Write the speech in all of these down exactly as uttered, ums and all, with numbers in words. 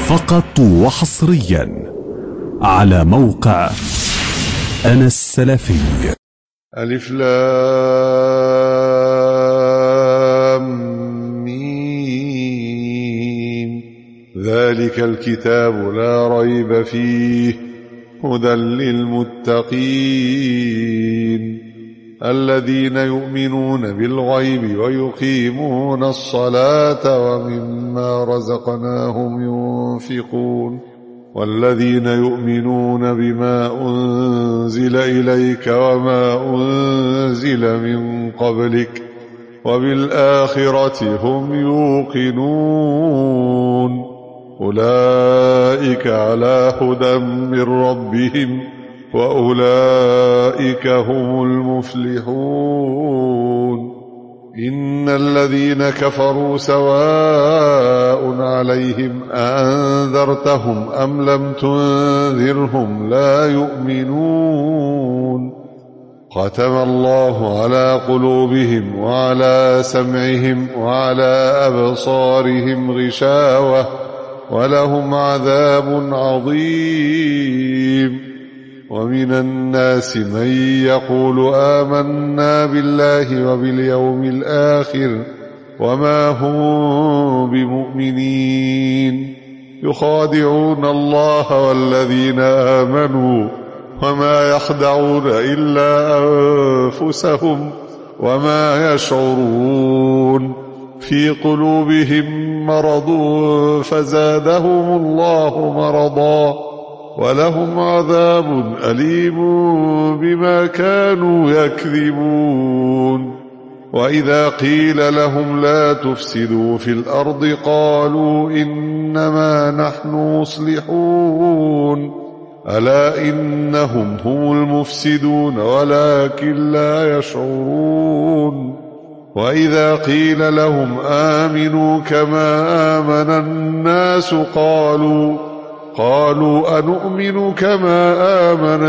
فقط وحصريا على موقع أنا السلفي. ألف لام ميم ذلك الكتاب لا ريب فيه هدى للمتقين الذين يؤمنون بالغيب ويقيمون الصلاة ومما رزقناهم ينفقون والذين يؤمنون بما أنزل إليك وما أنزل من قبلك وبالآخرة هم يوقنون أولئك على هدى من ربهم وأولئك هم المفلحون إن الذين كفروا سواء عليهم أأنذرتهم أم لم تنذرهم لا يؤمنون ختم الله على قلوبهم وعلى سمعهم وعلى أبصارهم غشاوة ولهم عذاب عظيم ومن الناس من يقول آمنا بالله وباليوم الآخر وما هم بمؤمنين يخادعون الله والذين آمنوا وما يخدعون إلا أنفسهم وما يشعرون في قلوبهم مرض فزادهم الله مرضا ولهم عذاب أليم بما كانوا يكذبون وإذا قيل لهم لا تفسدوا في الأرض قالوا إنما نحن مصلحون ألا إنهم هم المفسدون ولكن لا يشعرون وإذا قيل لهم آمنوا كما آمن الناس قالوا قالوا أنؤمن كما آمن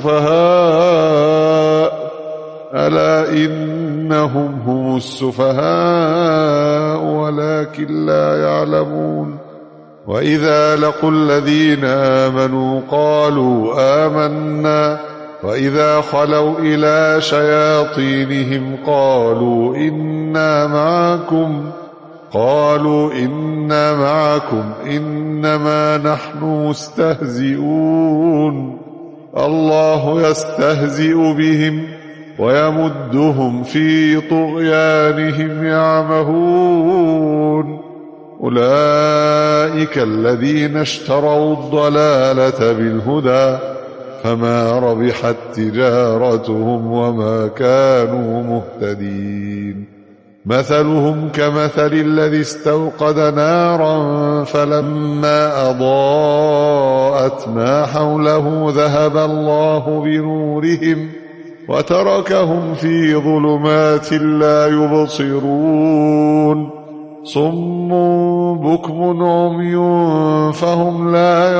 السفهاء ألا إنهم هم السفهاء ولكن لا يعلمون وإذا لقوا الذين آمنوا قالوا آمنا وإذا خلوا إلى شياطينهم قالوا إنا معكم قالوا إنا معكم إنما نحن مستهزئون الله يستهزئ بهم ويمدهم في طغيانهم يعمهون أولئك الذين اشتروا الضلالة بالهدى فما ربحت تجارتهم وما كانوا مهتدين مثلهم كمثل الذي استوقد نارا فلما أضاءت ما حوله ذهب الله بنورهم وتركهم في ظلمات لا يبصرون صم بكم عمي فهم لا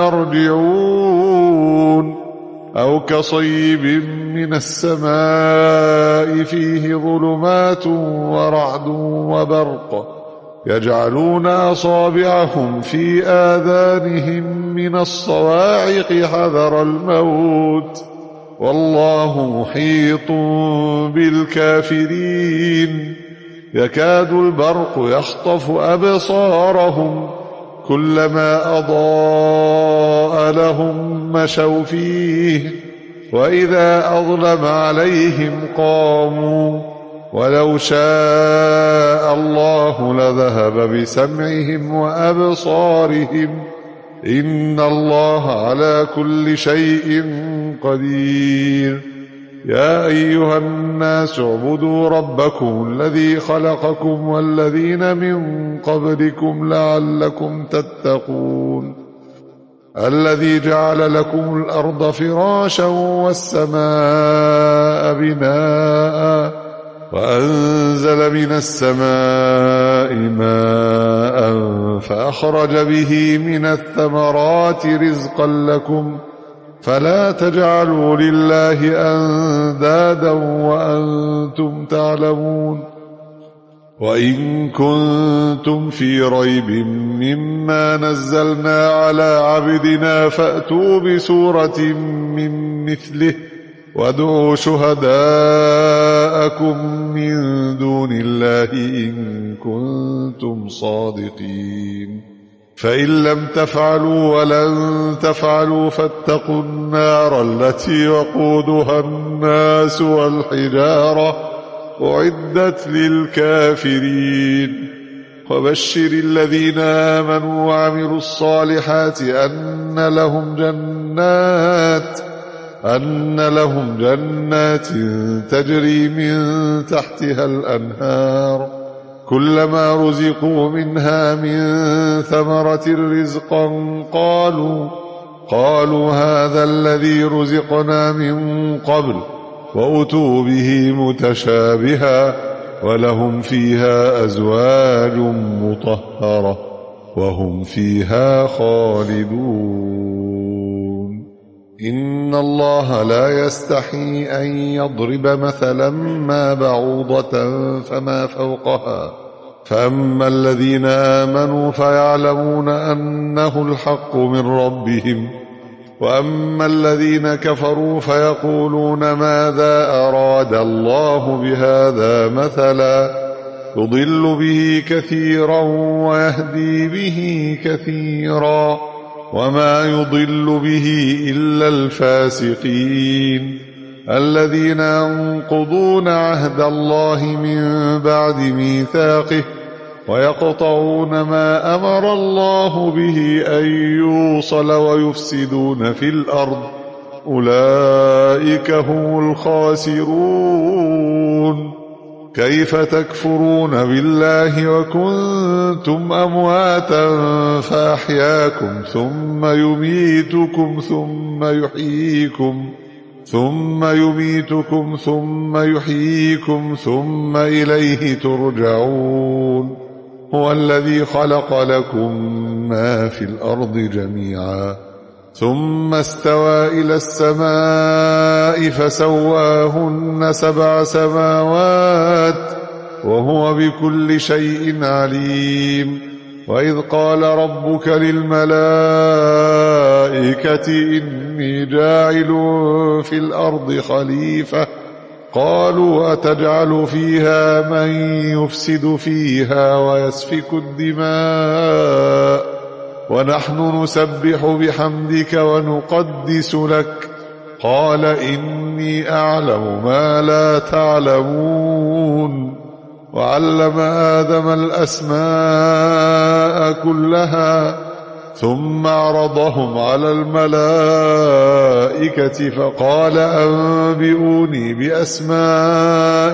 يرجعون أو كصيب من السماء فيه ظلمات ورعد وبرق يجعلون أصابعهم في آذانهم من الصواعق حذر الموت والله محيط بالكافرين يكاد البرق يخطف أبصارهم كلما أضاء لهم مشوا فيه وإذا أظلم عليهم قاموا ولو شاء الله لذهب بسمعهم وأبصارهم إن الله على كل شيء قدير يا أيها الناس اعبدوا ربكم الذي خلقكم والذين من قبلكم لعلكم تتقون الذي جعل لكم الأرض فراشا والسماء بناء وأنزل من السماء ماء فأخرج به من الثمرات رزقا لكم فلا تجعلوا لله أندادا وأنتم تعلمون وإن كنتم في ريب مما نزلنا على عبدنا فأتوا بسورة من مثله وادعوا شهداءكم من دون الله إن كنتم صادقين فإن لم تفعلوا ولن تفعلوا فاتقوا النار التي وقودها الناس والحجارة أعدت للكافرين وبشر الذين آمنوا وعملوا الصالحات أن لهم جنات أن لهم جنات تجري من تحتها الأنهار كلما رزقوا منها من ثمرة رزقا قالوا قالوا هذا الذي رزقنا من قبل وأتوا به متشابها ولهم فيها أزواج مطهرة وهم فيها خالدون إن الله لا يستحي أن يضرب مثلا ما بعوضة فما فوقها فأما الذين آمنوا فيعلمون أنه الحق من ربهم وأما الذين كفروا فيقولون ماذا أراد الله بهذا مثلا يضل به كثيرا ويهدي به كثيرا وما يضل به إلا الفاسقين الذين ينقضون عهد الله من بعد ميثاقه ويقطعون ما أمر الله به أن يوصل ويفسدون في الأرض أولئك هم الخاسرون كيف تكفرون بالله وكنتم أمواتا فأحياكم ثم يميتكم ثم يحييكم ثم يميتكم ثم يحييكم ثم إليه ترجعون هو الذي خلق لكم ما في الأرض جميعا ثم استوى إلى السماء فسواهن سبع سماوات وهو بكل شيء عليم وإذ قال ربك للملائكة إني جاعل في الأرض خليفة قالوا أتجعل فيها من يفسد فيها ويسفك الدماء ونحن نسبح بحمدك ونقدس لك قال إني أعلم ما لا تعلمون وعلم آدم الأسماء كلها ثم عرضهم على الملائكة فقال أنبئوني بأسماء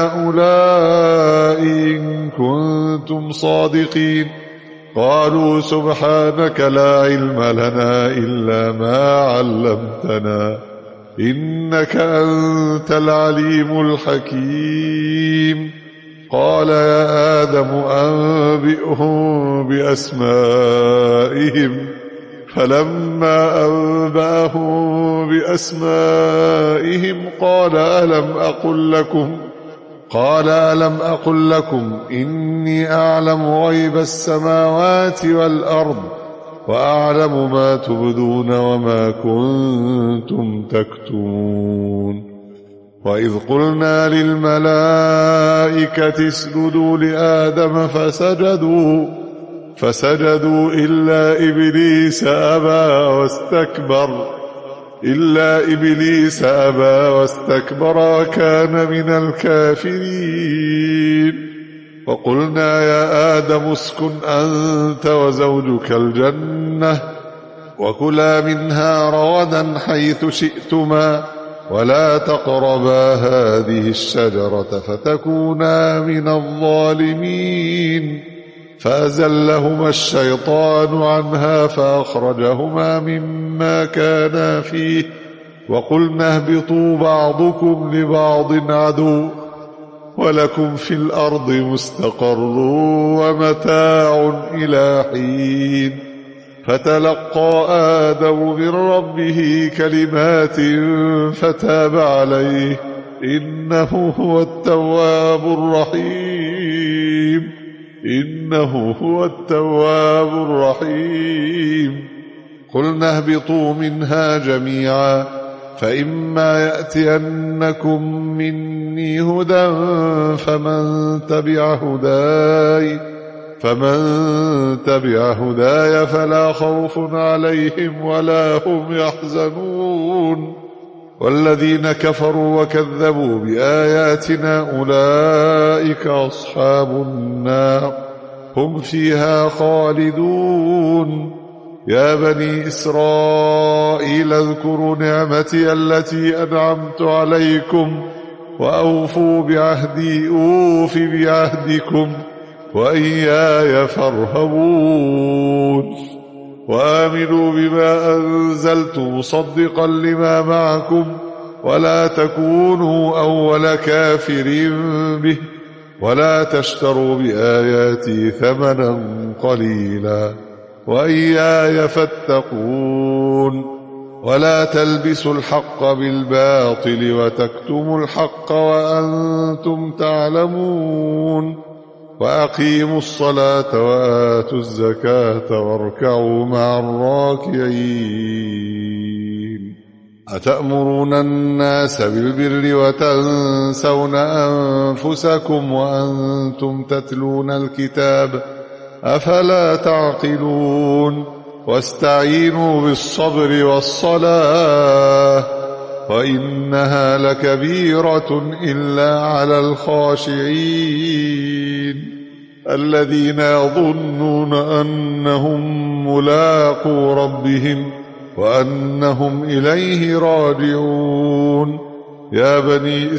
هؤلاء إن كنتم صادقين قالوا سبحانك لا علم لنا إلا ما علمتنا إنك أنت العليم الحكيم قال يا آدم أنبئهم بأسمائهم فلما أنبأهم بأسمائهم قال ألم أقل لكم قال ألم أقل لكم إني أعلم غيب السماوات والأرض وأعلم ما تبدون وما كنتم تكتمون وإذ قلنا للملائكة اسجدوا لآدم فسجدوا فسجدوا إلا إبليس أبى واستكبر إلا إبليس أبى واستكبر وكان من الكافرين وقلنا يا آدم اسكن أنت وزوجك الجنة وكلا منها رغدا حيث شئتما ولا تقربا هذه الشجرة فتكونا من الظالمين فأزلهما الشيطان عنها فأخرجهما مما كانا فيه وقلنا اهبطوا بعضكم لبعض عدو ولكم في الأرض مستقر ومتاع إلى حين فتلقى آدم من ربه كلمات فتاب عليه إنه هو التواب الرحيم إنه هو التواب الرحيم قلنا اهبطوا منها جميعا فإما يأتينكم مني هدى فمن تبع هداي فمن تبع هداي فلا خوف عليهم ولا هم يحزنون والذين كفروا وكذبوا بآياتنا أولئك أصحاب النار هم فيها خالدون يا بني إسرائيل اذكروا نعمتي التي أنعمت عليكم وأوفوا بعهدي أوف بعهدكم وإياي فارهبون وآمنوا بما أنزلت مصدقا لما معكم ولا تكونوا أول كافر به ولا تشتروا بآياتي ثمنا قليلا وإياي فاتقون ولا تلبسوا الحق بالباطل وتكتموا الحق وأنتم تعلمون وأقيموا الصلاة وآتوا الزكاة واركعوا مع الراكعين أتأمرون الناس بالبر وتنسون أنفسكم وأنتم تتلون الكتاب أفلا تعقلون واستعينوا بالصبر والصلاة وإنها لكبيرة إلا على الخاشعين الذين يظنون أنهم ملاقو ربهم وأنهم إليه راجعون يا بني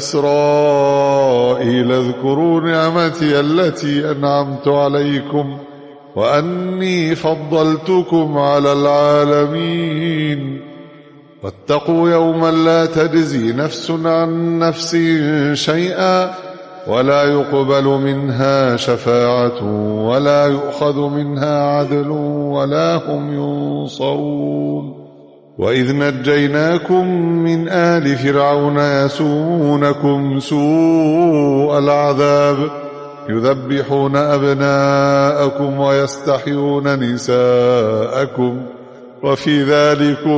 إسرائيل اذكروا نعمتي التي أنعمت عليكم وأني فضلتكم على العالمين واتقوا يوما لا تجزي نفس عن نفس شيئا ولا يقبل منها شفاعة ولا يؤخذ منها عدل ولا هم ينصرون وإذ نجيناكم من آل فرعون يسومونكم سوء العذاب يذبحون أبناءكم ويستحيون نساءكم وفي ذلكم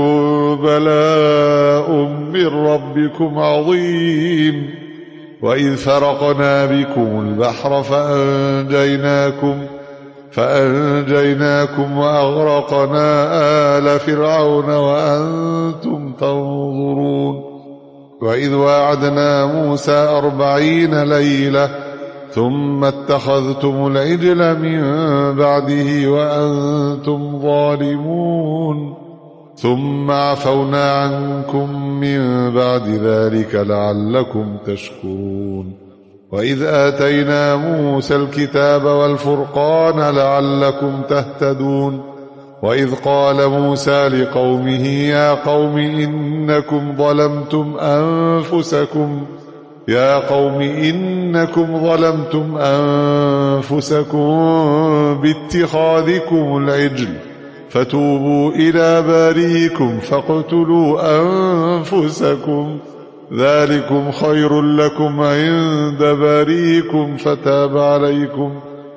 بلاء من ربكم عظيم وإذ فرقنا بكم البحر فأنجيناكم فأنجيناكم وأغرقنا آل فرعون وأنتم تنظرون وإذ واعدنا موسى أربعين ليلة ثم اتخذتم العجل من بعده وأنتم ظالمون ثم عفونا عنكم من بعد ذلك لعلكم تشكرون وإذ آتينا موسى الكتاب والفرقان لعلكم تهتدون وإذ قال موسى لقومه يا قوم إنكم ظلمتم أنفسكم يا قوم إنكم ظلمتم أنفسكم باتخاذكم العجل فتوبوا إلى بارئكم فاقتلوا أنفسكم ذلكم خير لكم عند بارئكم فتاب عليكم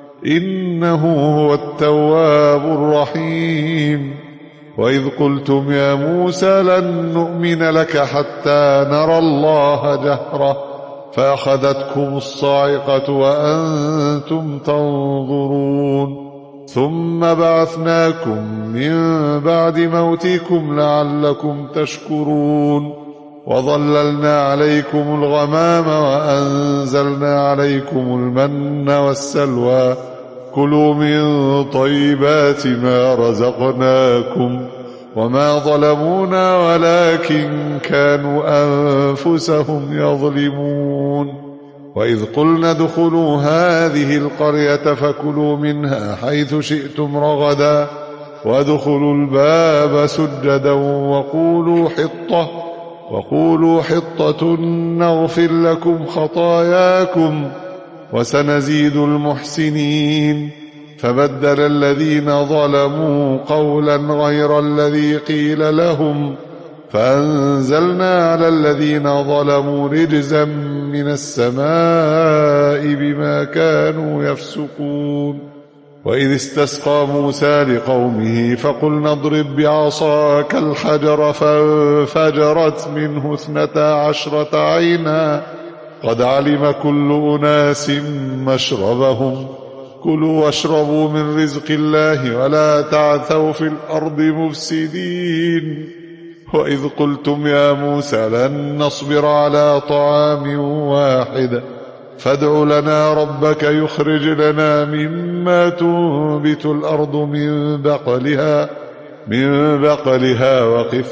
إنه هو التواب الرحيم وإذ قلتم يا موسى لن نؤمن لك حتى نرى الله جهرة فأخذتكم الصاعقة وأنتم تنظرون ثم بعثناكم من بعد موتكم لعلكم تشكرون وظللنا عليكم الغمام وأنزلنا عليكم المن والسلوى كلوا من طيبات ما رزقناكم وما ظلمونا ولكن كانوا أنفسهم يظلمون وإذ قلنا ادخلوا هذه القرية فكلوا منها حيث شئتم رغدا وادخلوا الباب سجدا وقولوا حطة وقولوا حطة نغفر لكم خطاياكم وسنزيد المحسنين فبدل الذين ظلموا قولا غير الذي قيل لهم فأنزلنا على الذين ظلموا رجزا من السماء بما كانوا يفسقون. وإذ استسقى موسى لقومه فقلنا اضرب بعصاك الحجر فانفجرت منه اثنتا عشرة عينا قد علم كل أناس مشربهم كلوا واشربوا من رزق الله ولا تعثوا في الأرض مفسدين. وإذ قلتم يا موسى لن نصبر على طعام واحد فادع لنا ربك يخرج لنا مما تنبت الأرض من بقلها من بقلها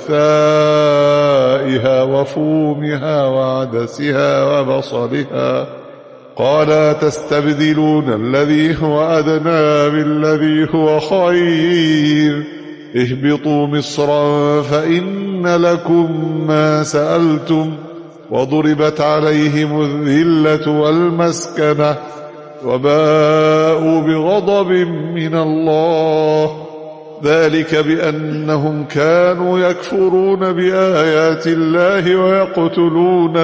وقثائها وفومها وعدسها وبصلها قال تستبدلون الذي هو أدنى بالذي هو خير اهبطوا مصرا فإن لكم ما سألتم وضربت عليهم الذلة والمسكنة وباءوا بغضب من الله ذلك بأنهم كانوا يكفرون بآيات الله ويقتلون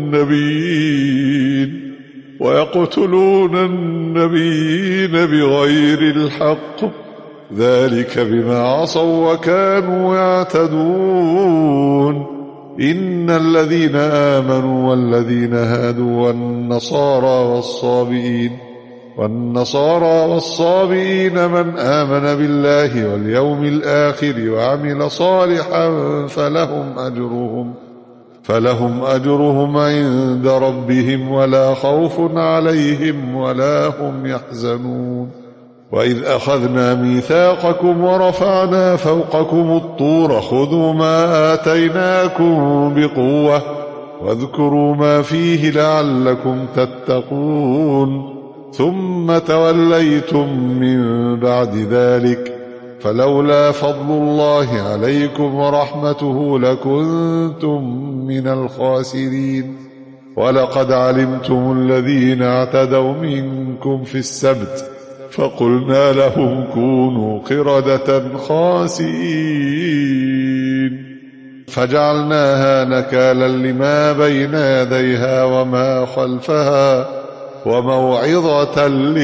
النبيين ويقتلون النبيين بغير الحق ذلك بما عصوا وكانوا يعتدون. إن الذين آمنوا والذين هادوا والنصارى والصابئين والنصارى والصابئين من آمن بالله واليوم الآخر وعمل صالحا فلهم أجرهم فلهم أجرهم عند ربهم ولا خوف عليهم ولا هم يحزنون. وإذ أخذنا ميثاقكم ورفعنا فوقكم الطور خذوا ما آتيناكم بقوة واذكروا ما فيه لعلكم تتقون ثم توليتم من بعد ذلك فلولا فضل الله عليكم ورحمته لكنتم من الخاسرين. ولقد علمتم الذين اعتدوا منكم في السبت فقلنا لهم كونوا قردة خاسئين فجعلناها نكالا لما بين يديها وما خلفها وموعظة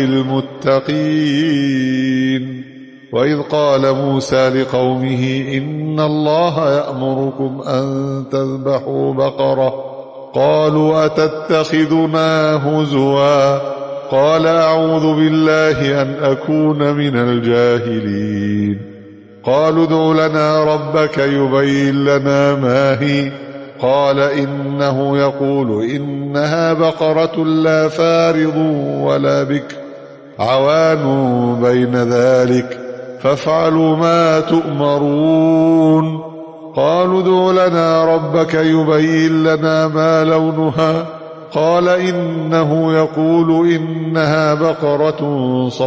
للمتقين. وإذ قال موسى لقومه إن الله يأمركم أن تذبحوا بقرة قالوا أتتخذنا هزوا قال أعوذ بالله أن أكون من الجاهلين. قالوا ادع لنا ربك يبين لنا ما هي قال إنه يقول إنها بقرة لا فارض ولا بكر عوان بين ذلك فافعلوا ما تؤمرون. قالوا ادع لنا ربك يبين لنا ما لونها قال إنه يقول إنها بقرة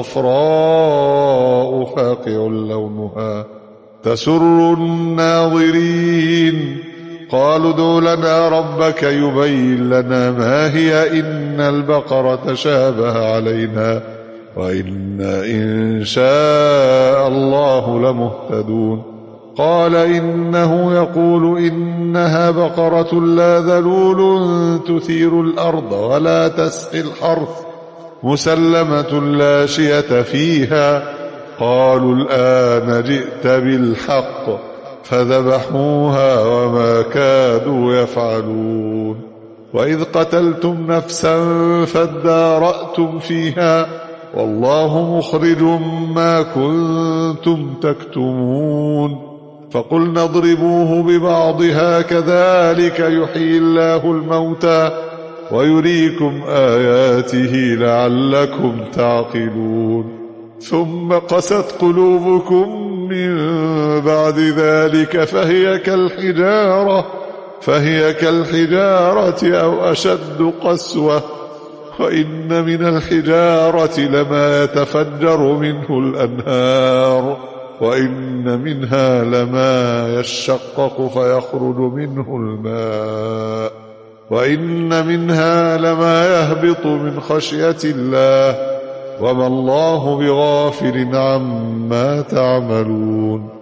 صفراء فاقع لونها تسر الناظرين. قالوا ادع لنا ربك يبين لنا ما هي إن البقرة شابه علينا وإنا إن شاء الله لمهتدون. قال إنه يقول إنها بقرة لا ذلول تثير الأرض ولا تسقي الحرث مسلمة لا شية فيها. قالوا الآن جئت بالحق فذبحوها وما كادوا يفعلون. وإذ قتلتم نفسا فادارأتم فيها والله مخرج ما كنتم تكتمون. فقلنا اضربوه ببعضها كذلك يحيي الله الموتى ويريكم آياته لعلكم تعقلون. ثم قست قلوبكم من بعد ذلك فهي كالحجارة فهي كالحجارة أو أشد قسوة وإن من الحجارة لما يتفجر منه الأنهار وإن منها لما يشقق فيخرج منه الماء وإن منها لما يهبط من خشية الله وما الله بغافل عما تعملون.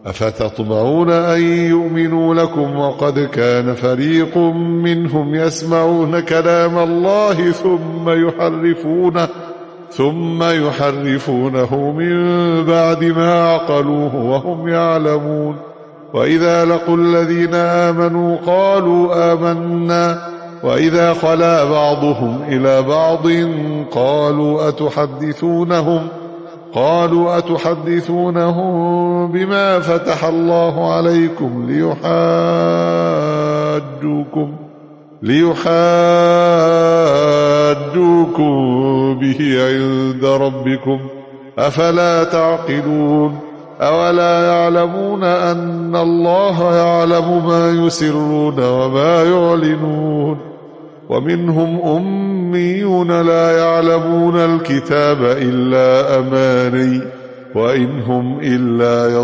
أفتطمعون أن يؤمنوا لكم وقد كان فريق منهم يسمعون كلام الله ثم يحرفونه ثم يحرفونه من بعد ما عقلوه وهم يعلمون. وإذا لقوا الذين آمنوا قالوا آمنا وإذا خلا بعضهم إلى بعض قالوا أتحدثونهم قالوا أتحدثونهم بما فتح الله عليكم ليحاجوكم ليحاجوكم به عند ربكم أفلا تعقلون. أولا يعلمون أن الله يعلم ما يسرون وما يعلنون. ومنهم أميون لا يعلمون الكتاب إلا أماني وإن هم إلا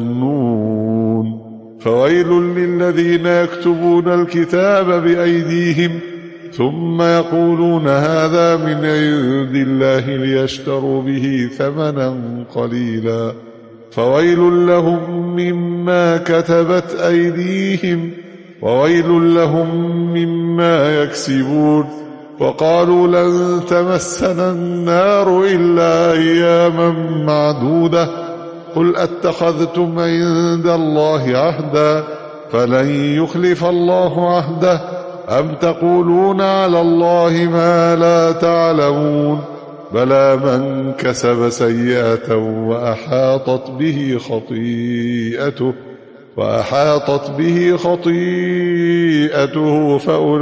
يظنون. فويل للذين يكتبون الكتاب بأيديهم ثم يقولون هذا من عند الله ليشتروا به ثمنا قليلا فويل لهم مما كتبت أيديهم وويل لهم مما يكسبون. وقالوا لن تمسنا النار إلا أياما معدودة قل أتخذتم عند الله عهدا فلن يخلف الله عهده أم تقولون على الله ما لا تعلمون. بلى من كسب سيئة وأحاطت به خطيئته وأحاطت به خطيئته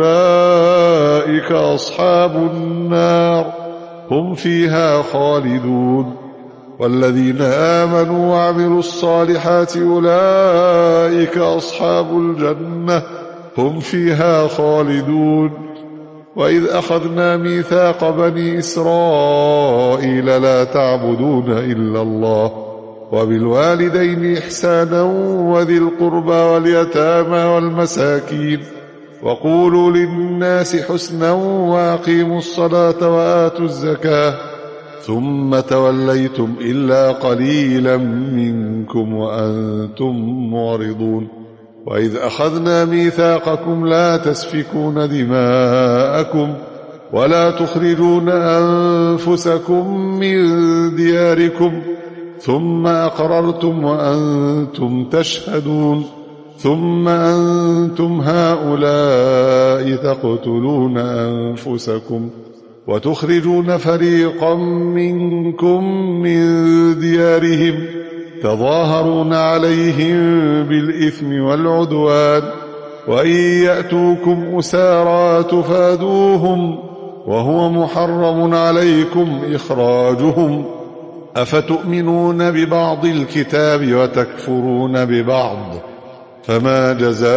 فأولئك أصحاب النار هم فيها خالدون. والذين آمنوا وعملوا الصالحات أولئك أصحاب الجنة هم فيها خالدون. وإذ أخذنا ميثاق بني إسرائيل لا تعبدون إلا الله وبالوالدين إحسانا وذي القربى واليتامى والمساكين وقولوا للناس حسنا وأقيموا الصلاة وآتوا الزكاة ثم توليتم إلا قليلا منكم وأنتم معرضون. وإذ أخذنا ميثاقكم لا تسفكون دماءكم ولا تخرجون أنفسكم من دياركم ثم أقررتم وأنتم تشهدون ثم أنتم هؤلاء تقتلون أنفسكم وتخرجون فريقا منكم من ديارهم تظاهرون عليهم بالإثم والعدوان وإن يأتوكم أسارى تفادوهم وهو محرم عليكم إخراجهم أفتؤمنون ببعض الكتاب وتكفرون ببعض فما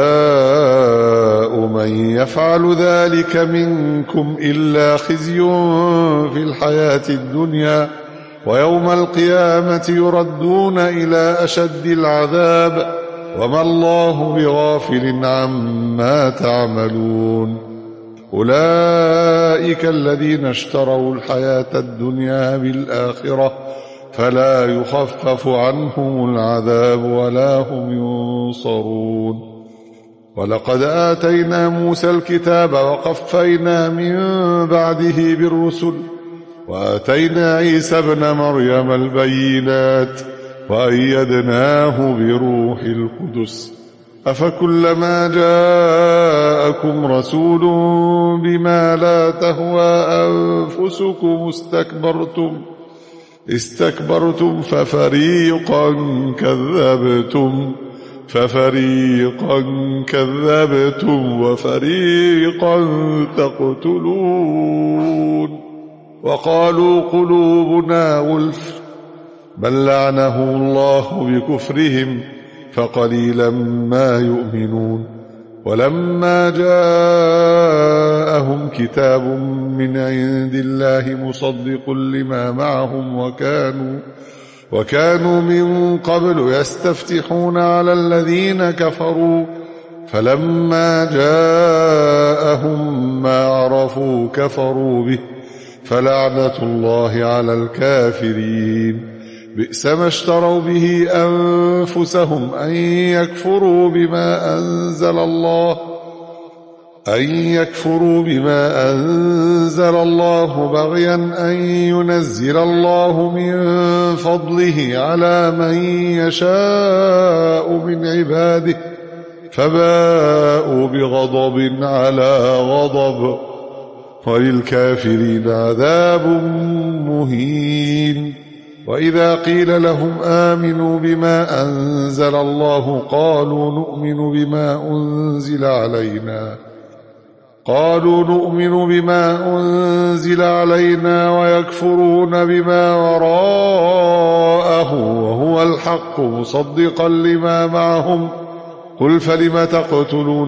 جزاء من يفعل ذلك منكم إلا خزي في الحياة الدنيا ويوم القيامة يردون إلى أشد العذاب وما الله بغافل عما تعملون. أولئك الذين اشتروا الحياة الدنيا بالآخرة فلا يخفف عنهم العذاب ولا هم ينصرون. ولقد آتينا موسى الكتاب وقفينا من بعده بالرسل وآتينا عيسى ابن مريم البينات وأيدناه بروح القدس أفكلما جاءكم رسول بما لا تهوى أنفسكم استكبرتم استكبرتم ففريقا كذبتم ففريقا كذبتم وفريقا تقتلون. وقالوا قلوبنا غلف بل لعنه الله بكفرهم فقليلا ما يؤمنون. ولما جاءهم كتاب من عند الله مصدق لما معهم وكانوا وكانوا من قبل يستفتحون على الذين كفروا فلما جاءهم ما عرفوا كفروا به فلعنة الله على الكافرين. بئس ما اشتروا به أنفسهم أن يكفروا بما أنزل الله أن يكفروا بما أنزل الله بغيا أن ينزل الله من فضله على من يشاء من عباده فباءوا بغضب على غضب وللكافرين عذاب مهين. وإذا قيل لهم آمنوا بما أنزل الله قالوا نؤمن بما أنزل علينا قالوا نؤمن بما أنزل علينا ويكفرون بما وراءه وهو الحق مصدقا لما معهم قل فلم تقتلون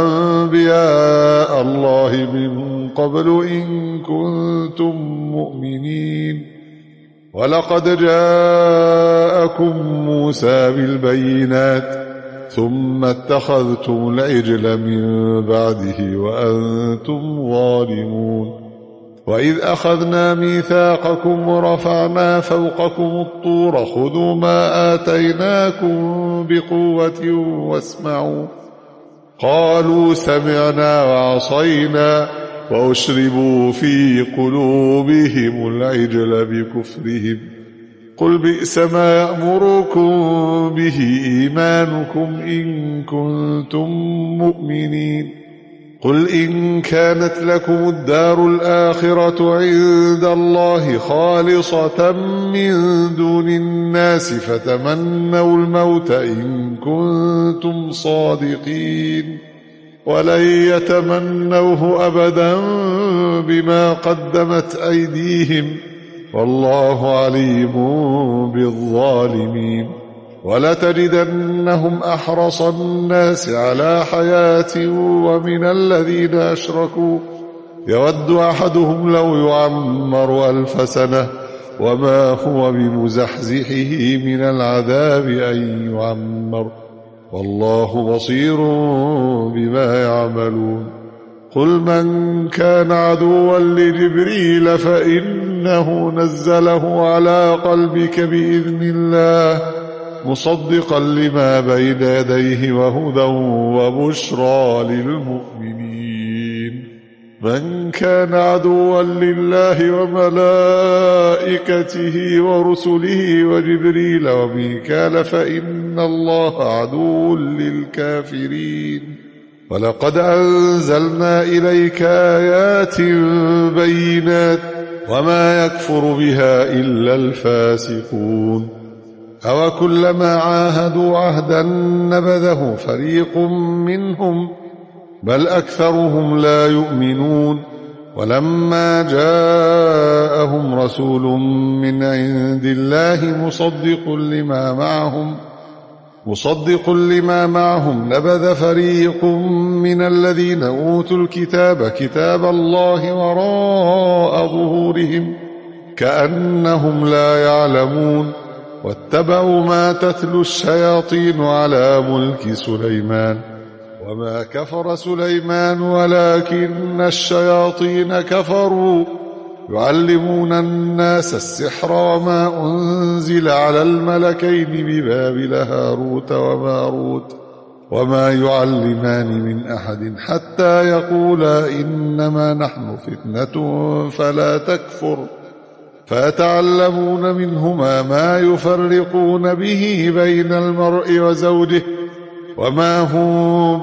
أنبياء الله من قبل إن كنتم مؤمنين ولقد جاءكم موسى بالبينات ثم اتخذتم العجل من بعده وأنتم ظالمون. وإذ أخذنا ميثاقكم ورفعنا فوقكم الطور خذوا ما آتيناكم بقوة واسمعوا قالوا سمعنا وعصينا وأشربوا في قلوبهم العجل بكفرهم قل بئس ما يأمركم به إيمانكم إن كنتم مؤمنين قل إن كانت لكم الدار الآخرة عند الله خالصة من دون الناس فتمنوا الموت إن كنتم صادقين ولن يتمنوه أبدا بما قدمت أيديهم والله عليم بالظالمين. ولتجدنهم أحرص الناس على حياة ومن الذين أشركوا يود أحدهم لو يعمر ألف سنة وما هو بمزحزحه من العذاب أن يعمر والله بصير بما يعملون. قل من كان عدوا لجبريل فإنه نزله على قلبك بإذن الله مصدقا لما بين يديه وهدى وبشرى للمؤمنين. من كان عدوا لله وملائكته ورسله وجبريل وميكال فإن الله عدو للكافرين. ولقد أنزلنا إليك آيات بينات وما يكفر بها إلا الفاسقون. أو كلما عاهدوا عهدا نبذه فريق منهم بل أكثرهم لا يؤمنون. ولما جاءهم رسول من عند الله مصدق لما معهم مصدق لما معهم نبذ فريق من الذين أوتوا الكتاب كتاب الله وراء ظهورهم كأنهم لا يعلمون. واتبعوا ما تتلو الشياطين على ملك سليمان وما كفر سليمان ولكن الشياطين كفروا يعلمون الناس السحر وما أنزل على الملكين ببابل هاروت وماروت وما يعلمان من أحد حتى يقولا إنما نحن فتنة فلا تكفر فيتعلمون منهما ما يفرقون به بين المرء وزوجه وما هم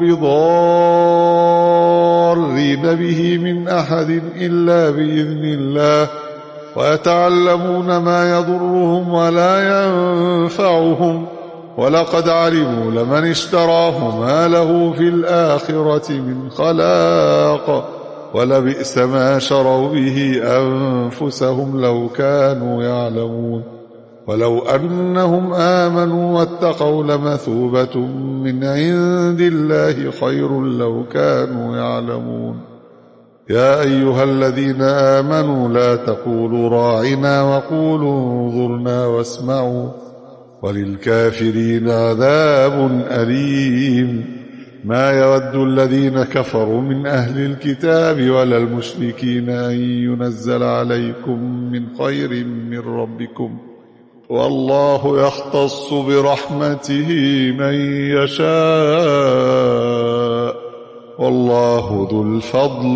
بضارين به من أحد إلا بإذن الله ويتعلمون ما يضرهم ولا ينفعهم ولقد علموا لمن اشتراه ما له في الآخرة من خلاق ولبئس ما شروا به أنفسهم لو كانوا يعلمون. ولو أنهم آمنوا واتقوا لمثوبة من عند الله خير لو كانوا يعلمون. يا أيها الذين آمنوا لا تقولوا راعنا وقولوا انظرنا واسمعوا وللكافرين عذاب أليم. ما يود الذين كفروا من أهل الكتاب ولا المشركين أن ينزل عليكم من خير من ربكم والله يختص برحمته من يشاء والله ذو الفضل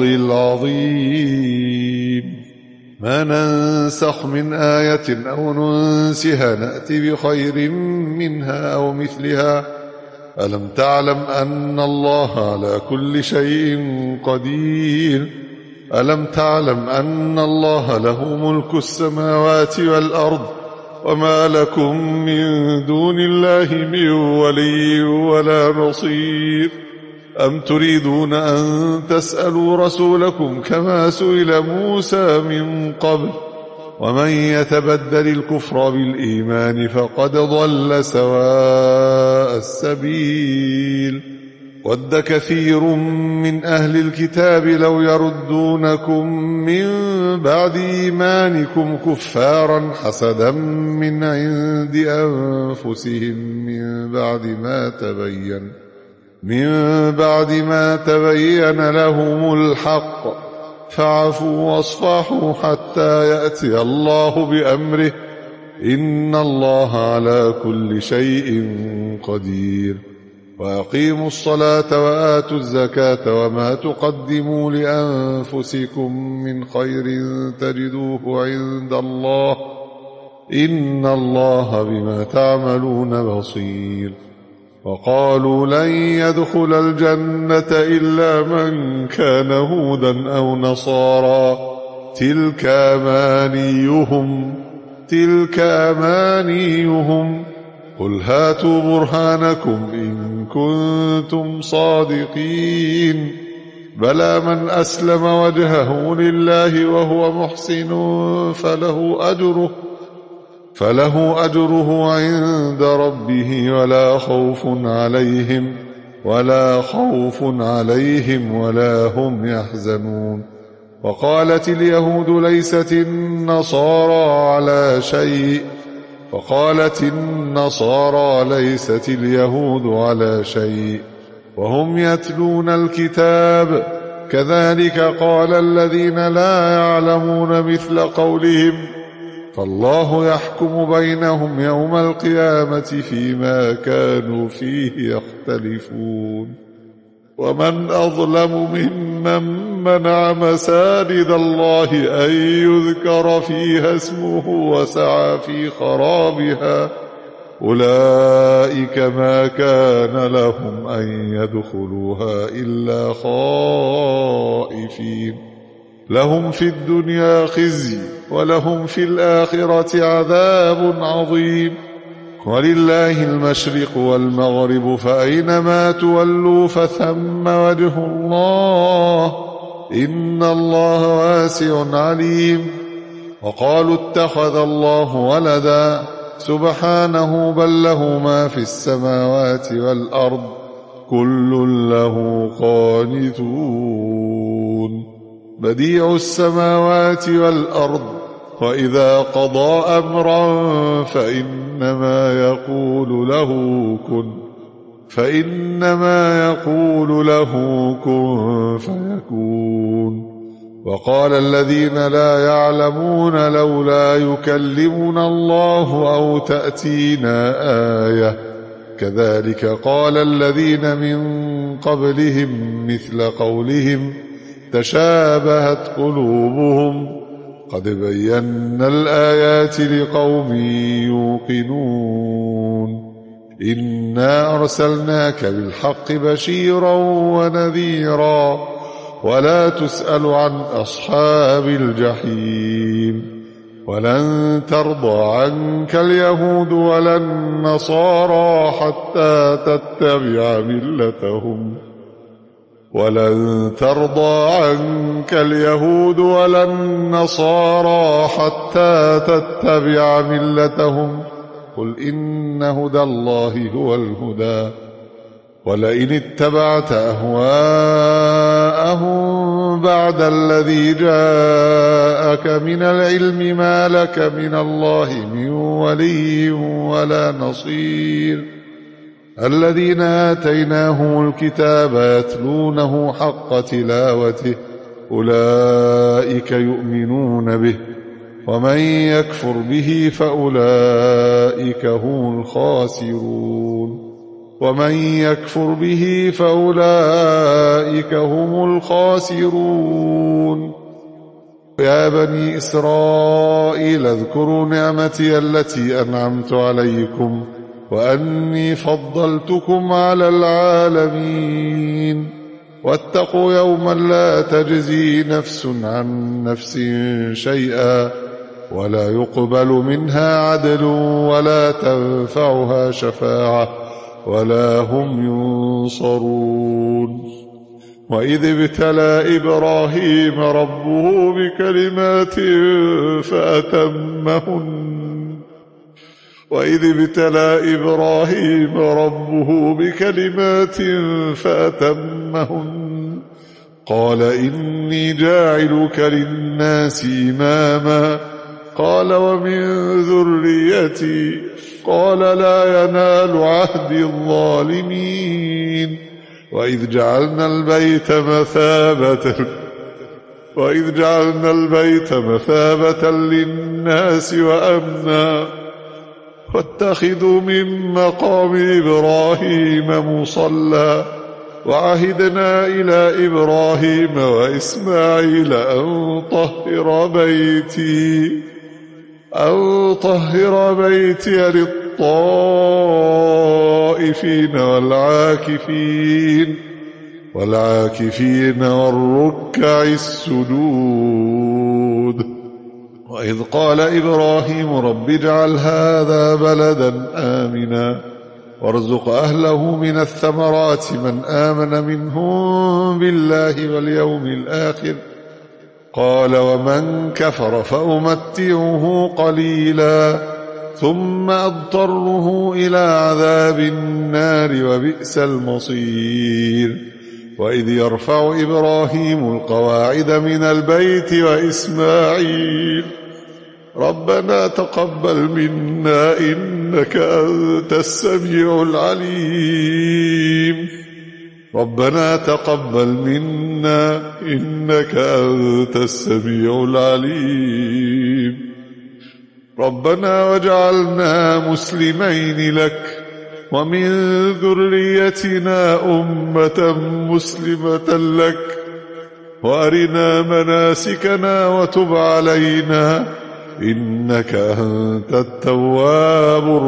العظيم. ما ننسخ من آية أو ننسها نأتي بخير منها أو مثلها. ألم تعلم أن الله على كل شيء قدير؟ ألم تعلم أن الله له ملك السماوات والأرض وما لكم من دون الله من ولي ولا نصير؟ أم تريدون أن تسألوا رسولكم كما سئل موسى من قبل؟ ومن يتبدل الكفر بالإيمان فقد ضل سواء السبيل. ود كثير من أهل الكتاب لو يردونكم من بعد إيمانكم كفارا حسدا من عند أنفسهم من بعد ما تبين من بعد ما تبين لهم الحق فاعفوا واصفحوا حتى يأتي الله بأمره إن الله على كل شيء قدير. وأقيموا الصلاة وآتوا الزكاة وما تقدموا لأنفسكم من خير تجدوه عند الله إن الله بما تعملون بصير. وقالوا لن يدخل الجنة إلا من كان هودا أو نصارى تلك أمانيهم تلك أمانيهم قل هاتوا برهانكم إن كنتم صادقين. بلى من أسلم وجهه لله وهو محسن فله أجره فله أجره عند ربه ولا خوف عليهم ولا خوف عليهم ولا هم يحزنون. وقالت اليهود ليست النصارى على شيء وقالت النصارى ليست اليهود على شيء وهم يتلون الكتاب كذلك قال الذين لا يعلمون مثل قولهم فالله يحكم بينهم يوم القيامة فيما كانوا فيه يختلفون. ومن أظلم ممن منع مساجد الله أن يذكر فيها اسمه وسعى في خرابها أولئك ما كان لهم أن يدخلوها إلا خائفين لهم في الدنيا خزي ولهم في الآخرة عذاب عظيم. ولله المشرق والمغرب فأينما تولوا فثم وجه الله إن الله واسع عليم. وقالوا اتخذ الله ولدا سبحانه بل له ما في السماوات والأرض كل له قانتون. بديع السماوات والأرض وإذا قضى أمرا فإنما يقول له كن فإنما يقول له كن فيكون. وقال الذين لا يعلمون لولا يكلمنا الله أو تأتينا آية كذلك قال الذين من قبلهم مثل قولهم تشابهت قلوبهم قد بينا الآيات لقوم يوقنون. إنا أرسلناك بالحق بشيرا ونذيرا ولا تسأل عن أصحاب الجحيم. ولن ترضى عنك اليهود ولا النصارى حتى تتبع ملتهم ولن ترضى عنك اليهود ولا النصارى حتى تتبع ملتهم قل إن هدى الله هو الهدى ولئن اتبعت أهواءهم بعد الذي جاءك من العلم ما لك من الله من ولي ولا نصير. الذين آتيناهم الكتاب يتلونه حق تلاوته أولئك يؤمنون به ومن يكفر به فأولئك هم الخاسرون ومن يكفر به فأولئك هم الخاسرون يا بني إسرائيل اذكروا نعمتي التي أنعمت عليكم وأني فضلتكم على العالمين واتقوا يوما لا تجزي نفس عن نفس شيئا ولا يقبل منها عدل ولا تنفعها شفاعة ولا هم ينصرون وإذ ابتلى إبراهيم ربه بكلمات فأتمهن وإذ ابتلى إبراهيم ربه بكلمات فأتمهن قال إني جاعلك للناس إماما قال ومن ذريتي قال لا ينال عهد الظالمين وإذ جعلنا البيت مثابة وإذ جعلنا البيت مثابة للناس وأمنا واتخذوا من مقام إبراهيم مصلى وعهدنا إلى إبراهيم وإسماعيل أن طهر بيتي أن طهر بيتي للطائفين والعاكفين والعاكفين والركع السجود وإذ قال إبراهيم رب اجعل هذا بلدا آمنا وارزق أهله من الثمرات من آمن منهم بالله واليوم الآخر قال ومن كفر فأمتعه قليلا ثم أضطره إلى عذاب النار وبئس المصير وإذ يرفع إبراهيم القواعد من البيت وإسماعيل ربنا تقبل منا إنك أنت السميع العليم ربنا تقبل منا إنك أنت السميع العليم ربنا واجعلنا مسلمين لك ومن ذريتنا أمة مسلمة لك وأرنا مناسكنا وتب علينا إنك أنت التواب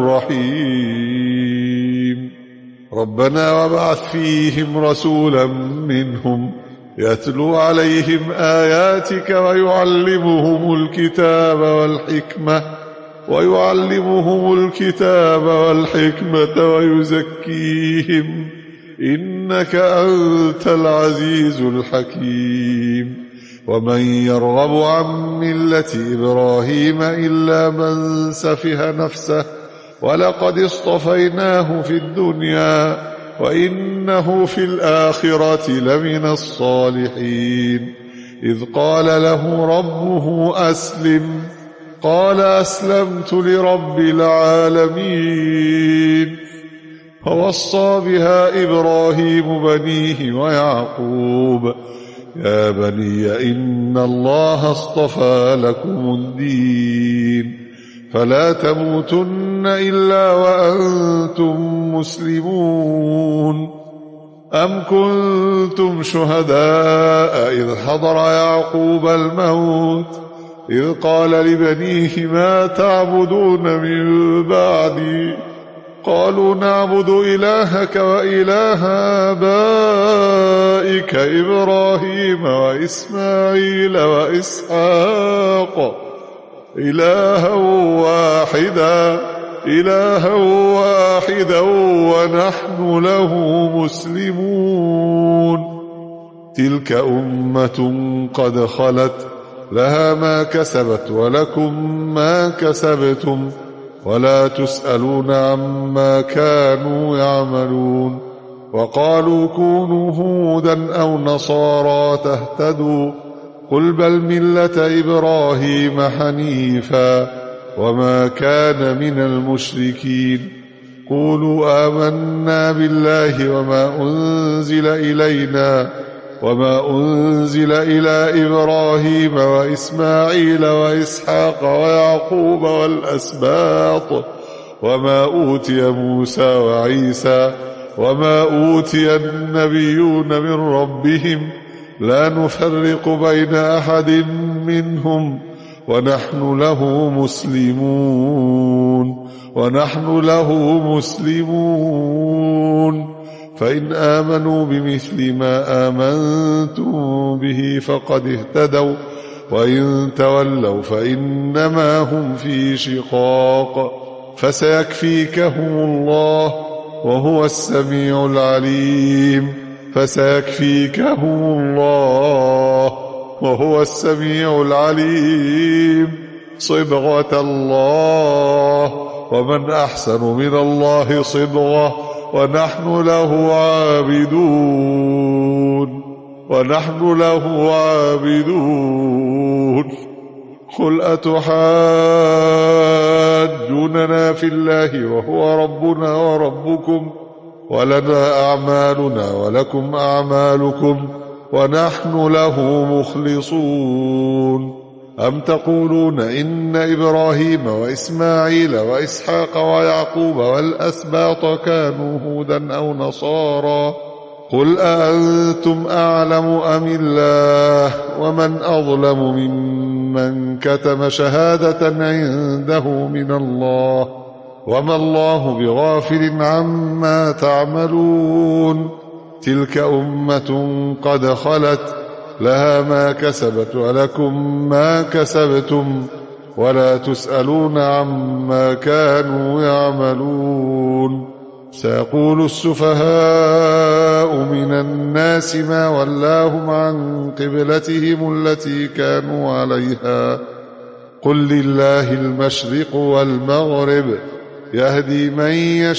الرحيم ربنا وابعث فيهم رسولا منهم يتلو عليهم آياتك ويعلمهم الكتاب والحكمة ويعلمهم الكتاب والحكمة ويزكيهم إنك أنت العزيز الحكيم ومن يرغب عن ملة إبراهيم إلا من سفه نفسه ولقد اصطفيناه في الدنيا وإنه في الآخرة لمن الصالحين إذ قال له ربه أسلم قال أسلمت لرب العالمين فوصى بها إبراهيم بنيه ويعقوب يا بني إن الله اصطفى لكم الدين فلا تموتن إلا وأنتم مسلمون أم كنتم شهداء إذ حضر يعقوب الموت إذ قال لبنيه ما تعبدون من بعدي قالوا نعبد إلهك وإله آبائك إبراهيم وإسماعيل وإسحاق إلها واحدا إلها واحدا ونحن له مسلمون تلك أمة قد خلت لها ما كسبت ولكم ما كسبتم ولا تسألون عما كانوا يعملون وقالوا كونوا هودا أو نصارى تهتدوا قل بل ملة إبراهيم حنيفا وما كان من المشركين قولوا آمنا بالله وما أنزل إلينا وما أنزل إلى إبراهيم وإسماعيل وإسحاق ويعقوب والأسباط وما أوتي موسى وعيسى وما أوتي النبيون من ربهم لا نفرق بين أحد منهم ونحن له مسلمون ونحن له مسلمون فإن آمنوا بمثل ما آمنتم به فقد اهتدوا وإن تولوا فإنما هم في شقاق فسيكفيكهم الله وهو السميع العليم فسيكفيكهم الله وهو السميع العليم صبغة الله ومن أحسن من الله صبغة ونحن له عابدون ونحن له عابدون قل أتحاجوننا في الله وهو ربنا وربكم ولنا أعمالنا ولكم أعمالكم ونحن له مخلصون أم تقولون إن إبراهيم وإسماعيل وإسحاق ويعقوب والأسباط كانوا هودا أو نصارى قل أأنتم أعلم أم الله ومن أظلم ممن كتم شهادة عنده من الله وما الله بغافل عما تعملون تلك أمة قد خلت لها ما كسبت ولكم ما كسبتم ولا تسألون عما كانوا يعملون سيقول السفهاء من الناس ما ولاهم عن قبلتهم التي كانوا عليها قل لله المشرق والمغرب يهدي من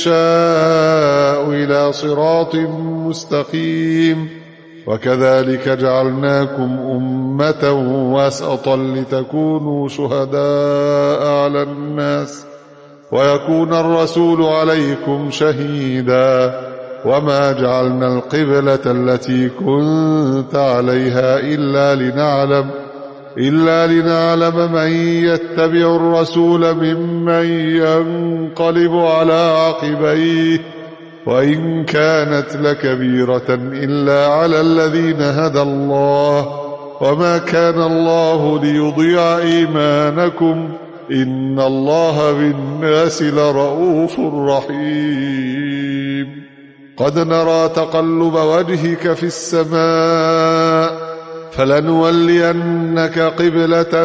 يشاء إلى صراط مستقيم وكذلك جعلناكم أمة وسطا لتكونوا شهداء على الناس ويكون الرسول عليكم شهيدا وما جعلنا القبلة التي كنت عليها إلا لنعلم إلا لنعلم من يتبع الرسول ممن ينقلب على عقبيه وإن كانت لكبيرة إلا على الذين هدى الله وما كان الله ليضيع إيمانكم إن الله بالناس لرؤوف رحيم قد نرى تقلب وجهك في السماء فلنولينك قبلة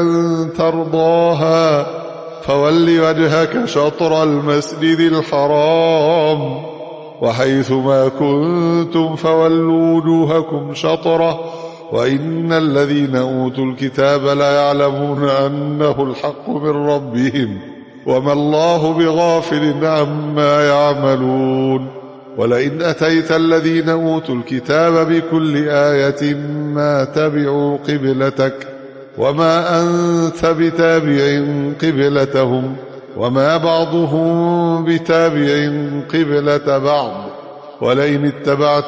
ترضاها فول وجهك شطر المسجد الحرام وحيث ما كنتم فولوا وجوهكم شطره وإن الذين أوتوا الكتاب ليعلمون أنه الحق من ربهم وما الله بغافل عما يعملون ولئن أتيت الذين أوتوا الكتاب بكل آية ما تبعوا قبلتك وما أنت بتابع قبلتهم وما بعضهم بتابع قبلة بعض ولئن اتبعت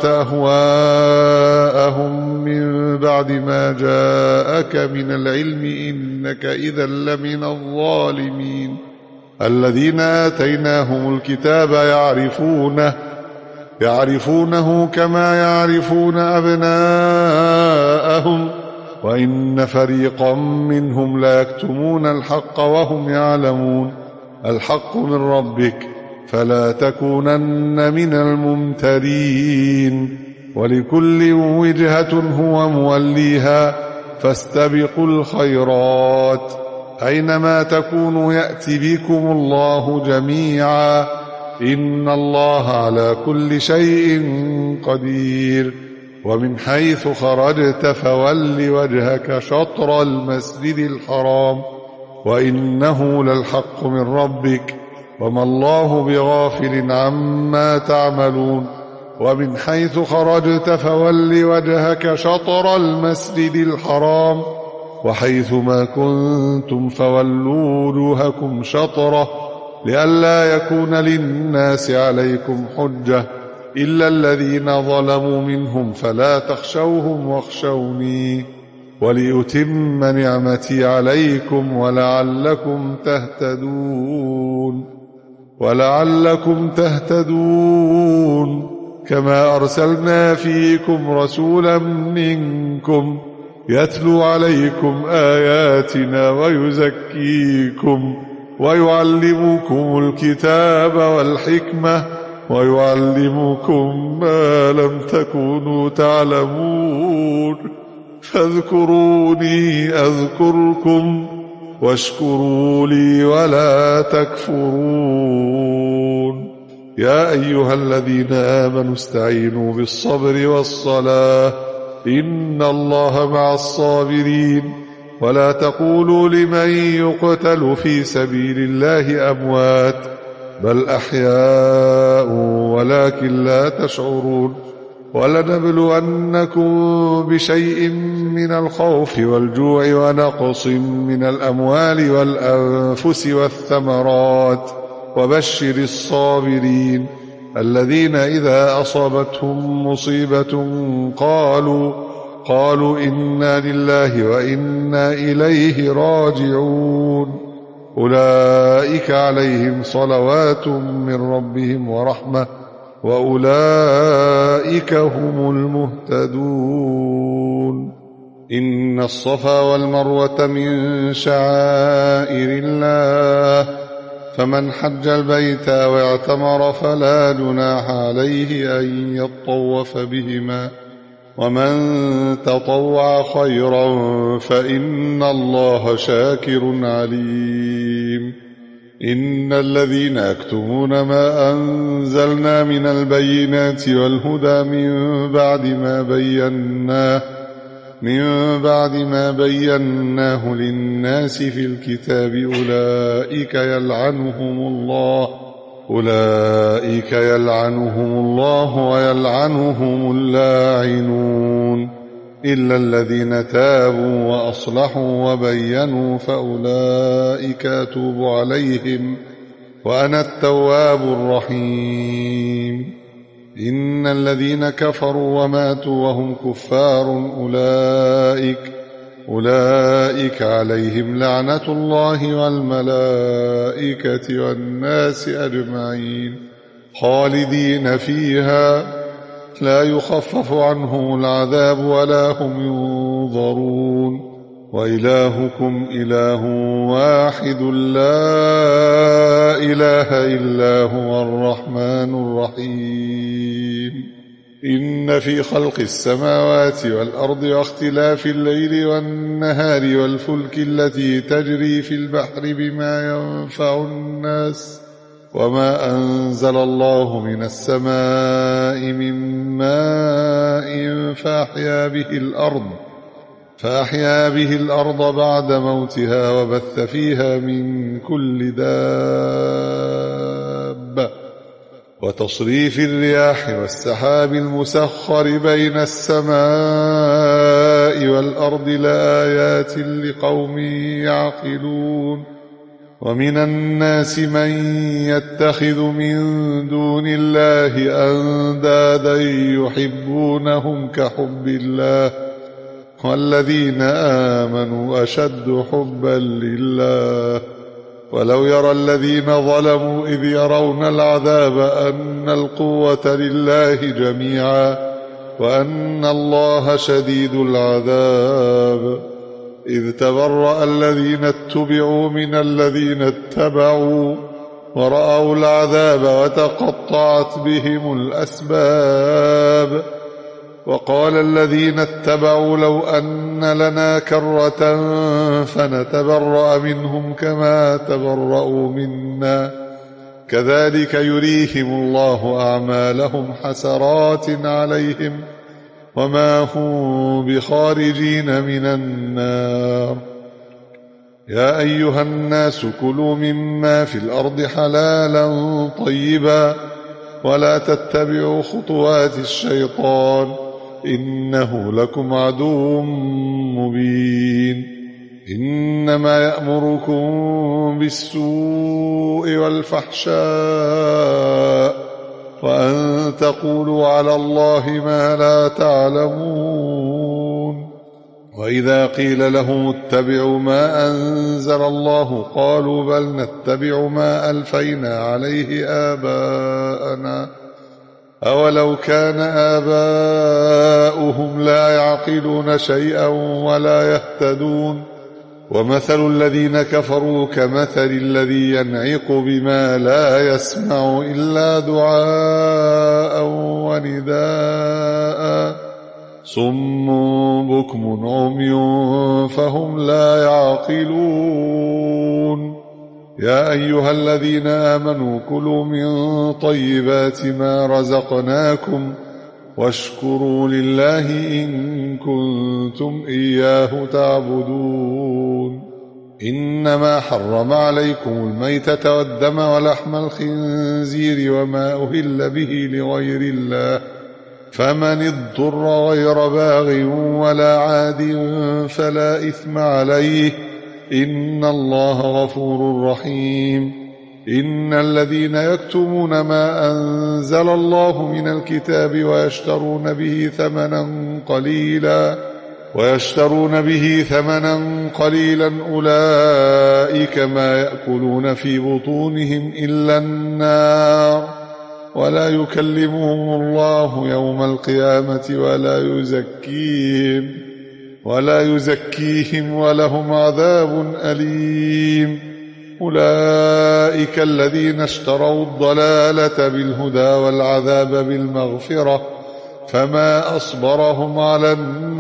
أهواءهم من بعد ما جاءك من العلم إنك إذا لمن الظالمين الذين آتيناهم الكتاب يعرفونه يعرفونه كما يعرفون أبناءهم وإن فريقا منهم لا يكتمون الحق وهم يعلمون الحق من ربك فلا تكونن من الممترين ولكل وجهة هو موليها فاستبقوا الخيرات أينما تكونوا يأتي بكم الله جميعا إن الله على كل شيء قدير ومن حيث خرجت فول وجهك شطر المسجد الحرام وإنه للحق من ربك وما الله بغافل عما تعملون ومن حيث خرجت فول وجهك شطر المسجد الحرام وحيث ما كنتم فولوا وجوهكم شطره لئلا يكون للناس عليكم حجة إلا الذين ظلموا منهم فلا تخشوهم واخشوني ولأتم نعمتي عليكم ولعلكم تهتدون ولعلكم تهتدون كما أرسلنا فيكم رسولا منكم يتلو عليكم آياتنا ويزكيكم ويعلمكم الكتاب والحكمة ويعلمكم ما لم تكونوا تعلمون فاذكروني أذكركم واشكروا لي ولا تكفرون يا أيها الذين آمنوا استعينوا بالصبر والصلاة إن الله مع الصابرين ولا تقولوا لمن يقتل في سبيل الله أموات بل أحياء ولكن لا تشعرون ولنبلونكم بشيء من الخوف والجوع ونقص من الأموال والأنفس والثمرات وبشر الصابرين الذين إذا أصابتهم مصيبة قالوا قالوا إنا لله وإنا إليه راجعون أولئك عليهم صلوات من ربهم ورحمة وأولئك هم المهتدون إن الصفا والمروة من شعائر الله فمن حج البيت أو اعتمر فلا جناح عليه أن يطوف بهما ومن تطوع خيرا فإن الله شاكر عليم إن الذين يكتمون ما أنزلنا من البينات والهدى من بعد ما بيناه من بعد ما بيناه للناس في الكتاب أولئك يلعنهم الله أولئك يلعنهم الله ويلعنهم اللاعنون إلا الذين تابوا وأصلحوا وبينوا فأولئك أتوب عليهم وأنا التواب الرحيم إن الذين كفروا وماتوا وهم كفار أولئك أولئك عليهم لعنة الله والملائكة والناس أجمعين خالدين فيها لا يخفف عنهم العذاب ولا هم ينظرون وإلهكم إله واحد لا إله إلا هو الرحمن الرحيم إن في خلق السماوات والأرض واختلاف الليل والنهار والفلك التي تجري في البحر بما ينفع الناس وما أنزل الله من السماء من ماء فأحيا به الأرض فأحيا به الأرض بعد موتها وبث فيها من كل دابة وتصريف الرياح والسحاب المسخر بين السماء والأرض لآيات لقوم يعقلون ومن الناس من يتخذ من دون الله أندادا يحبونهم كحب الله والذين آمنوا أشد حبا لله ولو يرى الذين ظلموا إذ يرون العذاب أن القوة لله جميعا وأن الله شديد العذاب إذ تبرأ الذين اتبعوا من الذين اتبعوا ورأوا العذاب وتقطعت بهم الأسباب وقال الذين اتبعوا لو أن لنا كرة فنتبرأ منهم كما تبرأوا منا كذلك يريهم الله أعمالهم حسرات عليهم وما هم بخارجين من النار يا أيها الناس كلوا مما في الأرض حلالا طيبا ولا تتبعوا خطوات الشيطان إنه لكم عدو مبين إنما يأمركم بالسوء والفحشاء وأن تقولوا على الله ما لا تعلمون. وإذا قيل لهم اتبعوا ما أنزل الله قالوا بل نتبع ما ألفينا عليه آباءنا أولو كان آباؤهم لا يعقلون شيئا ولا يهتدون. ومثل الذين كفروا كمثل الذي ينعق بما لا يسمع إلا دعاء ونداء صم بكم عمي فهم لا يعقلون. يا أيها الذين آمنوا كلوا من طيبات ما رزقناكم واشكروا لله إن كنتم إياه تعبدون. إنما حرم عليكم الميتة والدم ولحم الخنزير وما أهل به لغير الله فمن اضطر غير باغ ولا عاد فلا إثم عليه إن الله غفور رحيم. إن الذين يكتمون ما أنزل الله من الكتاب ويشترون به ثمنا قليلا ويشترون به ثمنا قليلا أولئك ما يأكلون في بطونهم إلا النار ولا يكلمهم الله يوم القيامة ولا يزكيهم ولا يزكيهم ولهم عذاب أليم. أولئك الذين اشتروا الضلالة بالهدى والعذاب بالمغفرة فما أصبرهم على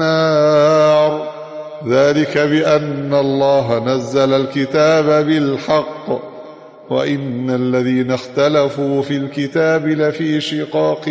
النار ذلك بأن الله نزل الكتاب بالحق وإن الذين اختلفوا في الكتاب لفي شقاق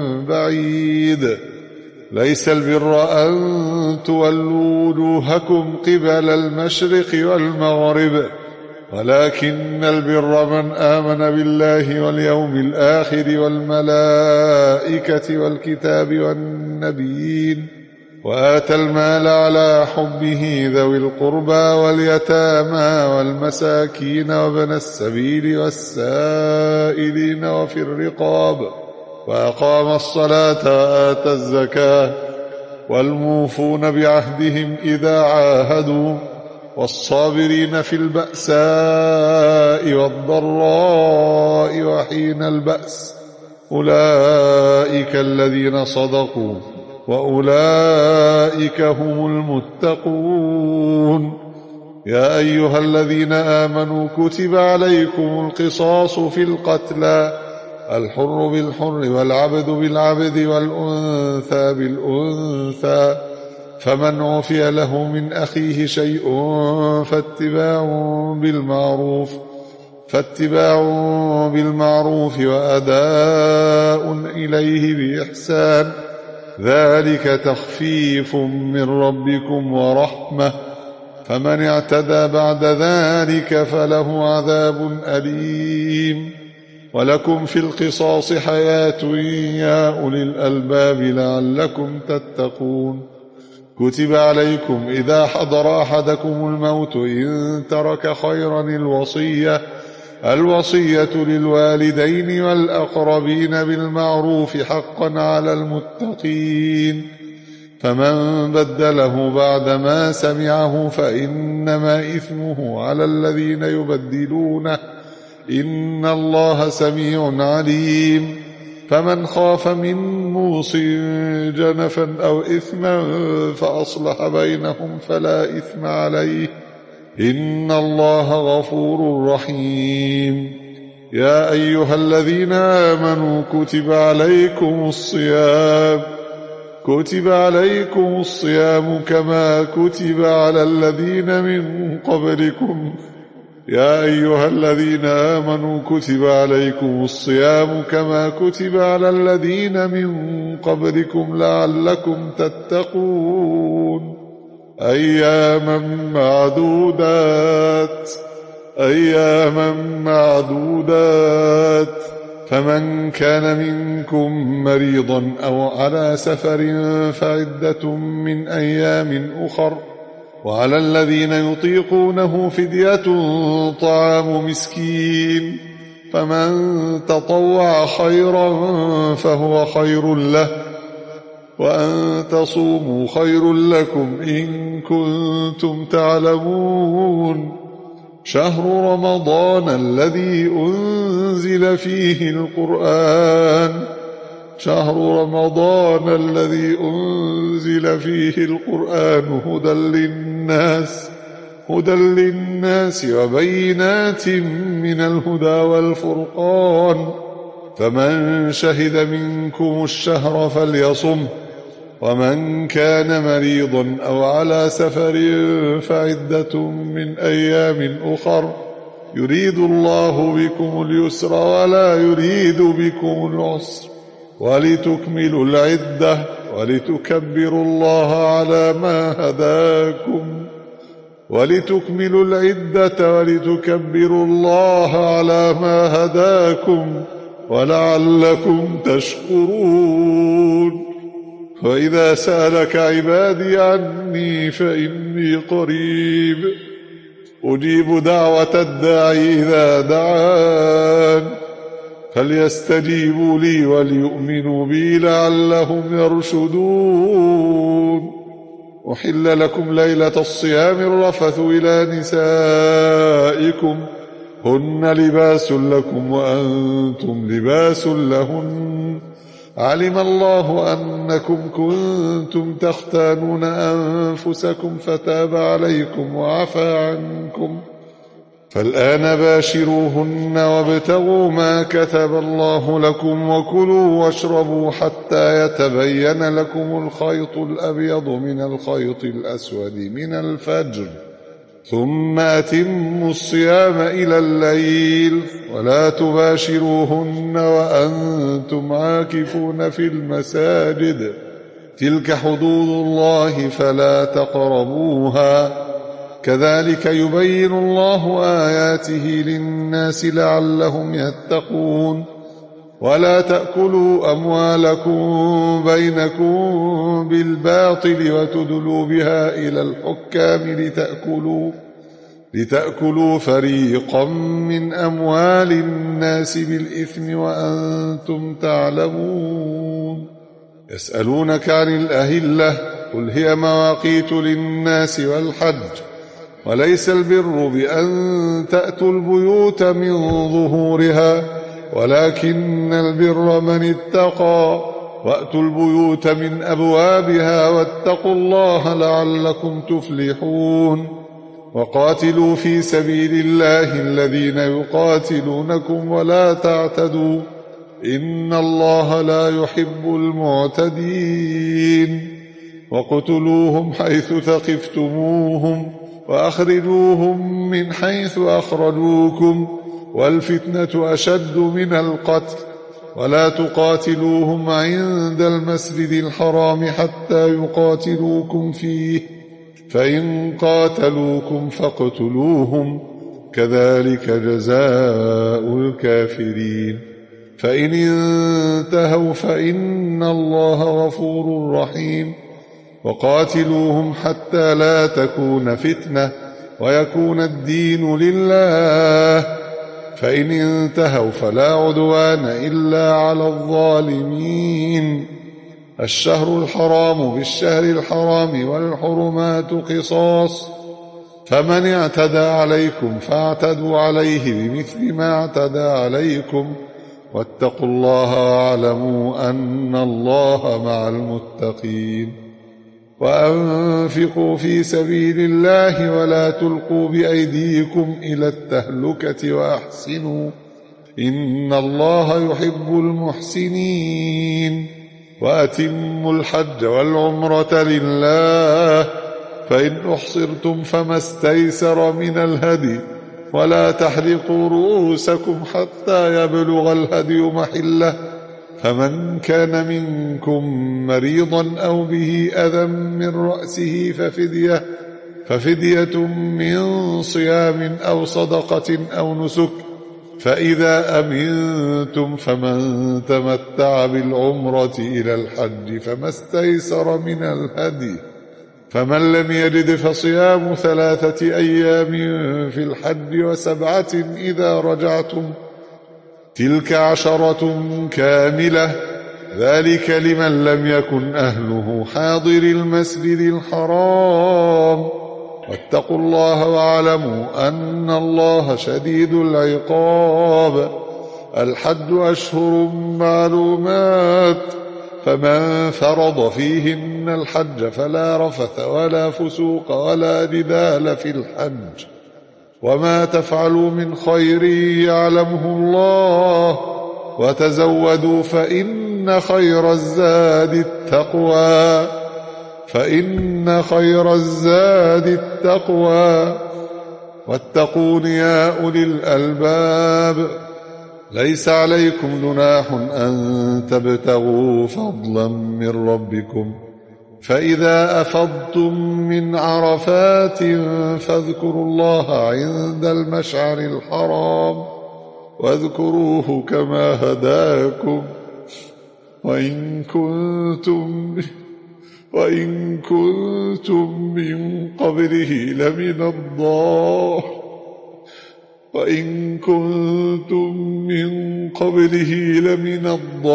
بعيد. ليس البر أن تولوا وجوهكم قبل المشرق والمغرب ولكن البر من آمن بالله واليوم الآخر والملائكة والكتاب والنبيين وآتى المال على حبه ذوي القربى واليتامى والمساكين وابن السبيل والسائلين وفي الرقاب وأقام الصلاة وآتى الزكاة والموفون بعهدهم إذا عاهدوا والصابرين في البأساء والضراء وحين البأس أولئك الذين صدقوا وأولئك هم المتقون. يا أيها الذين آمنوا كتب عليكم القصاص في القتلى الحر بالحر والعبد بالعبد والأنثى بالأنثى فمن عفي له من أخيه شيء فاتباع بالمعروف فاتباع بالمعروف وأداء إليه بإحسان ذلك تخفيف من ربكم ورحمة فمن اعتدى بعد ذلك فله عذاب أليم. ولكم في القصاص حياة يا أولي الألباب لعلكم تتقون. كتب عليكم إذا حضر أحدكم الموت إن ترك خيرا الوصية الوصية للوالدين والأقربين بالمعروف حقا على المتقين فمن بدله بعدما سمعه فإنما إثمه على الذين يبدلونه إن الله سميع عليم. فمن خاف من موص جنفا أو إثما فأصلح بينهم فلا إثم عليه إن الله غفور رحيم. يا أيها الذين آمنوا كتب عليكم الصيام كتب عليكم الصيام كما كتب على الذين من قبلكم يا أيها الذين آمنوا كتب عليكم الصيام كما كتب على الذين من قبلكم لعلكم تتقون. أياما معدودات أياما معدودات فمن كان منكم مريضا أو على سفر فعدة من أيام أخر وعلى الذين يطيقونه فدية طعام مسكين فمن تطوع خيرا فهو خير له، وأن تصوموا خير لكم إن كنتم تعلمون. شهر رمضان الذي أنزل فيه القرآن شهر رمضان الذي أنزل فيه القرآن هدى للناس هدى للناس وبينات من الهدى والفرقان، فمن شهد منكم الشهر فليصمه، ومن كان مريضا أو على سفر فعدة من أيام أخر، يريد الله بكم اليسر ولا يريد بكم العسر، ولتكملوا العدة ولتكبروا الله على ما هداكم ولتكملوا العدة ولتكبروا الله على ما هداكم ولعلكم تشكرون. وإذا سألك عبادي عني فإني قريب أجيب دعوة الداعي إذا دعان، فليستجيبوا لي وليؤمنوا بي لعلهم يرشدون. أحل لكم ليلة الصيام الرفث إلى نسائكم هن لباس لكم وأنتم لباس لهن، علم الله أنكم كنتم تختانون أنفسكم فتاب عليكم وعفى عنكم، فالآن باشروهن وابتغوا ما كتب الله لكم وكلوا واشربوا حتى يتبين لكم الخيط الأبيض من الخيط الأسود من الفجر، ثم أتموا الصيام إلى الليل ولا تباشروهن وأنتم عاكفون في المساجد، تلك حدود الله فلا تقربوها، كذلك يبين الله آياته للناس لعلهم يتقون. ولا تأكلوا أموالكم بينكم بالباطل وتدلوا بها إلى الحكام لتأكلوا, لتأكلوا فريقا من أموال الناس بالإثم وأنتم تعلمون. يسألونك عن الأهلة قل هي مواقيت للناس والحج، وليس البر بأن تأتوا البيوت من ظهورها ولكن البر من اتقى، وأتوا البيوت من أبوابها واتقوا الله لعلكم تفلحون. وقاتلوا في سبيل الله الذين يقاتلونكم ولا تعتدوا إن الله لا يحب المعتدين. وقتلوهم حيث ثقفتموهم وأخرجوهم من حيث أخرجوكم والفتنة أشد من القتل، ولا تقاتلوهم عند المسجد الحرام حتى يقاتلوكم فيه، فإن قاتلوكم فاقتلوهم، كذلك جزاء الكافرين. فإن انتهوا فإن الله غفور رحيم. وقاتلوهم حتى لا تكون فتنة ويكون الدين لله، فإن انتهوا فلا عدوان إلا على الظالمين. الشهر الحرام بالشهر الحرام والحرمات قصاص، فمن اعتدى عليكم فاعتدوا عليه بمثل ما اعتدى عليكم، واتقوا الله واعلموا أن الله مع المتقين. وأنفقوا في سبيل الله ولا تلقوا بأيديكم إلى التهلكة وأحسنوا إن الله يحب المحسنين. وأتموا الحج والعمرة لله، فإن أحصرتم فما استيسر من الهدي، ولا تحلقوا رؤوسكم حتى يبلغ الهدي محله، فمن كان منكم مريضا أو به أذى من رأسه ففدية, ففدية من صيام أو صدقة أو نسك، فإذا أمنتم فمن تمتع بالعمرة إلى الحج فما استيسر من الهدي، فمن لم يجد فصيام ثلاثة أيام في الحج وسبعة إذا رجعتم، تلك عشرة كاملة، ذلك لمن لم يكن أهله حاضر المسجد الحرام. واتقوا الله واعلموا أن الله شديد العقاب. الحج أشهر معلومات، فمن فرض فيهن الحج فلا رفث ولا فسوق ولا جدال في الحج، وما تفعلوا من خير يعلمه الله، وتزودوا فإن خير الزاد التقوى فإن خير الزاد التقوى واتقون يا أولي الألباب. ليس عليكم جناح أن تبتغوا فضلا من ربكم، فإذا أفضتم من عرفات فاذكروا الله عند المشعر الحرام، واذكروه كما هداكم وإن كنتم وإن كنتم من قبله لمن الضال وإن كنتم من قبله لمن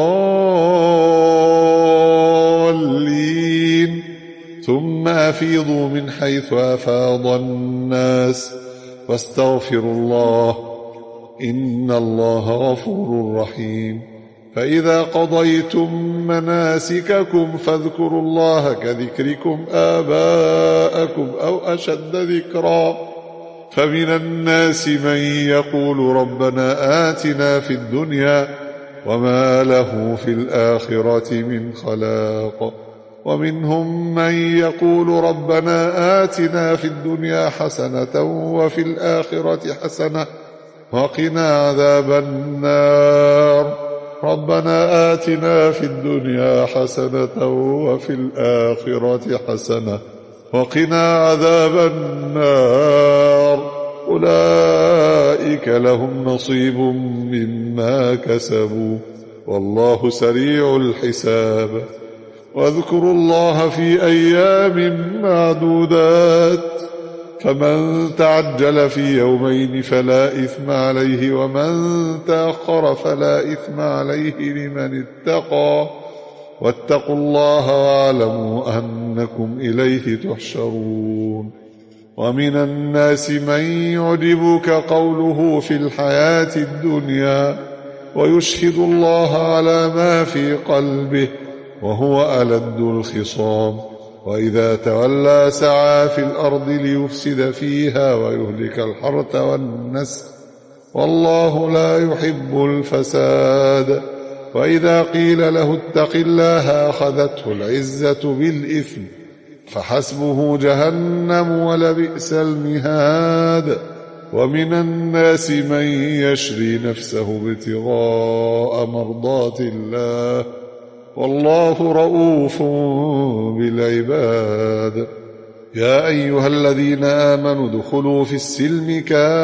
الضالين. ثم أفيضوا من حيث أفاض الناس واستغفروا الله، إن الله غفور رحيم. فإذا قضيتم مناسككم فاذكروا الله كذكركم آباءكم أو أشد ذكرا. فمن الناس من يقول ربنا آتنا في الدنيا وما له في الآخرة من خلاق، ومنهم من يقول ربنا آتنا في الدنيا حسنة وفي الآخرة حسنة وقنا عذاب النار. ربنا آتنا في الدنيا حسنة وفي الآخرة حسنة وقنا عذاب النار. أولئك لهم نصيب مما كسبوا والله سريع الحساب. واذكروا الله في أيام معدودات، فمن تعجل في يومين فلا إثم عليه، ومن تأخر فلا إثم عليه لمن اتقى. واتقوا الله واعلموا أنكم إليه تحشرون. ومن الناس من يعجبك قوله في الحياة الدنيا ويشهد الله على ما في قلبه وهو ألد الخصام، وإذا تولى سعى في الأرض ليفسد فيها ويهلك الحرث والنسل، والله لا يحب الفساد. وإذا قيل له اتق الله أخذته العزة بالإثم، فحسبه جهنم ولبئس المهاد. ومن الناس من يشري نفسه ابتغاء مرضات الله، والله رؤوف بالعباد. يا أيها الذين آمنوا ادخلوا في السلم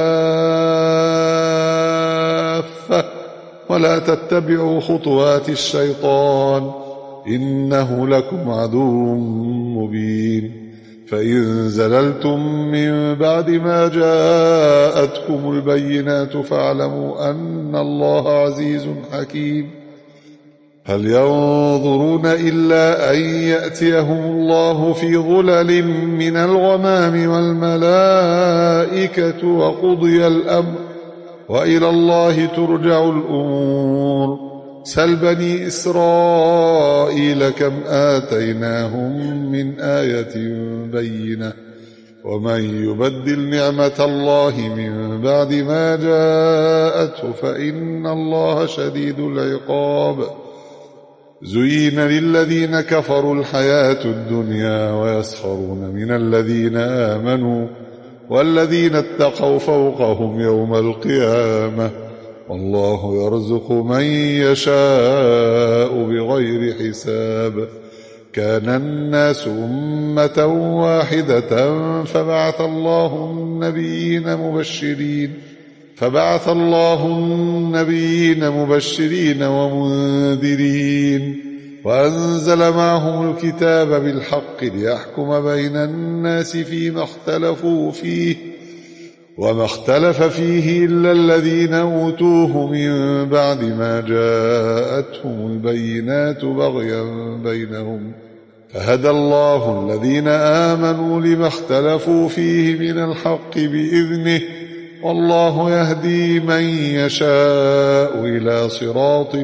كافة ولا تتبعوا خطوات الشيطان إنه لكم عدو مبين. فإن زللتم من بعد ما جاءتكم البينات فاعلموا أن الله عزيز حكيم. هل ينظرون إلا أن يأتيهم الله في ظلل من الغمام والملائكة وقضي الأمر وإلى الله ترجع الأمور. سل بني إسرائيل كم آتيناهم من آية بينة ومن يبدل نعمة الله من بعد ما جاءته فإن الله شديد العقاب. زين للذين كفروا الحياة الدنيا ويسخرون من الذين آمنوا والذين اتقوا فوقهم يوم القيامة والله يرزق من يشاء بغير حساب. كان الناس أمة واحدة فبعث الله النبيين مبشرين فبعث الله النبيين مبشرين ومنذرين وأنزل معهم الكتاب بالحق ليحكم بين الناس فيما اختلفوا فيه وما اختلف فيه إلا الذين أوتوه من بعد ما جاءتهم البينات بغيا بينهم فهدى الله الذين آمنوا لما اختلفوا فيه من الحق بإذنه والله يهدي من يشاء إلى صراط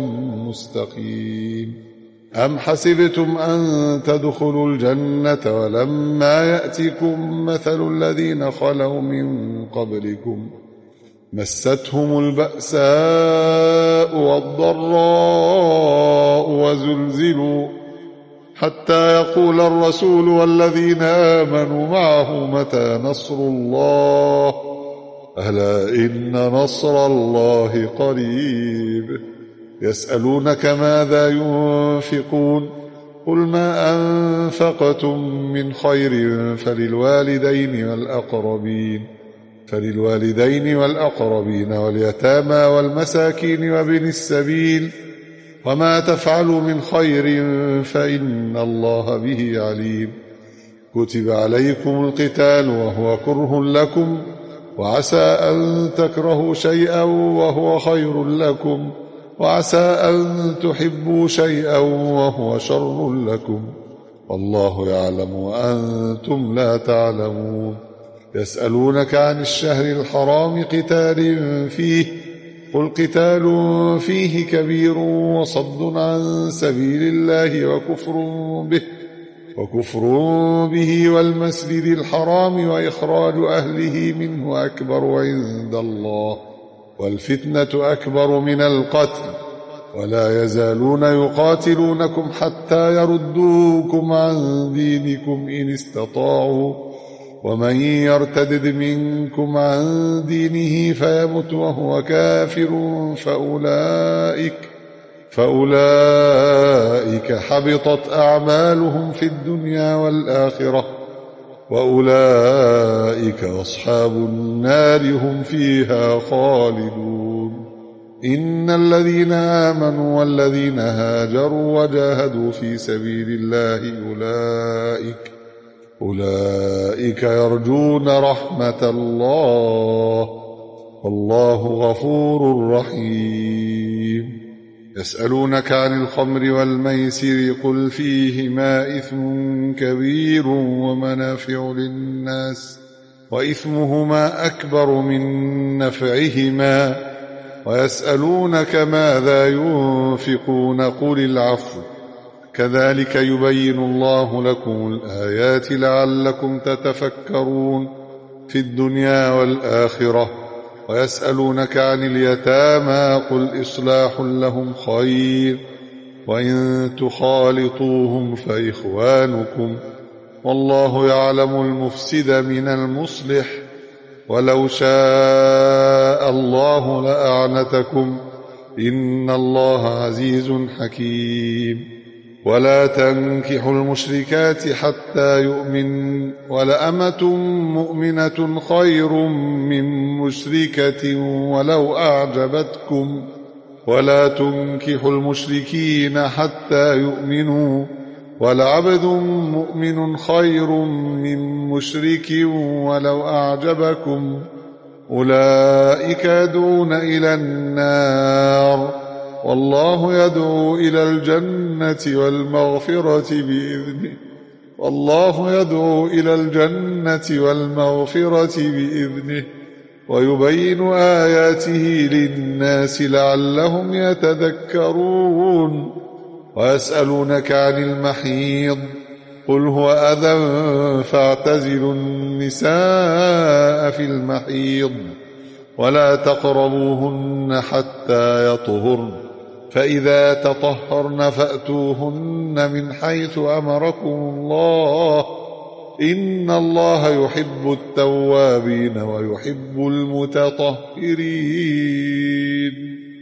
مستقيم. أم حسبتم أن تدخلوا الجنة ولما يأتكم مثل الذين خلوا من قبلكم مستهم البأساء والضراء وزلزلوا حتى يقول الرسول والذين آمنوا معه متى نصر الله ألا إن نصر الله قريب. يسألونك ماذا ينفقون قل ما أنفقتم من خير فللوالدين والأقربين فللوالدين والأقربين واليتامى والمساكين وابن السبيل وما تفعلوا من خير فإن الله به عليم. كتب عليكم القتال وهو كره لكم وعسى أن تكرهوا شيئا وهو خير لكم وعسى أن تحبوا شيئا وهو شر لكم والله يعلم وأنتم لا تعلمون. يسألونك عن الشهر الحرام قتال فيه قل قتال فيه كبير وصد عن سبيل الله وكفر به وكفر به والمسجد الحرام وإخراج أهله منه أكبر عند الله والفتنة أكبر من القتل ولا يزالون يقاتلونكم حتى يردوكم عن دينكم إن استطاعوا ومن يرتدد منكم عن دينه فيمت وهو كافر فأولئك فأولئك حبطت أعمالهم في الدنيا والآخرة وأولئك أصحاب النار هم فيها خالدون. إن الذين آمنوا والذين هاجروا وجاهدوا في سبيل الله أولئك أولئك يرجون رحمة الله والله غفور رحيم. يسألونك عن الخمر والميسر قل فيهما إثم كبير ومنافع للناس وإثمهما أكبر من نفعهما ويسألونك ماذا ينفقون قل العفو كذلك يبين الله لكم الآيات لعلكم تتفكرون في الدنيا والآخرة. ويسألونك عن اليتامى قل إصلاح لهم خير وإن تخالطوهم فإخوانكم والله يعلم المفسد من المصلح ولو شاء الله لأعنتكم إن الله عزيز حكيم. ولا تنكحوا المشركات حتى يؤمن ولأمة مؤمنة خير من مشركة ولو أعجبتكم ولا تنكحوا المشركين حتى يؤمنوا ولعبد مؤمن خير من مشرك ولو أعجبكم أولئك يدعون إلى النار والله يدعو إلى الجنة والمغفرة بإذنه والله يدعو إلى الجنة والمغفرة بإذنه ويبين آياته للناس لعلهم يتذكرون. ويسألونك عن المحيض قل هو أذى فاعتزلوا النساء في المحيض ولا تقربوهن حتى يطهرن فإذا تطهرن فأتوهن من حيث أمركم الله إن الله يحب التوابين ويحب المتطهرين.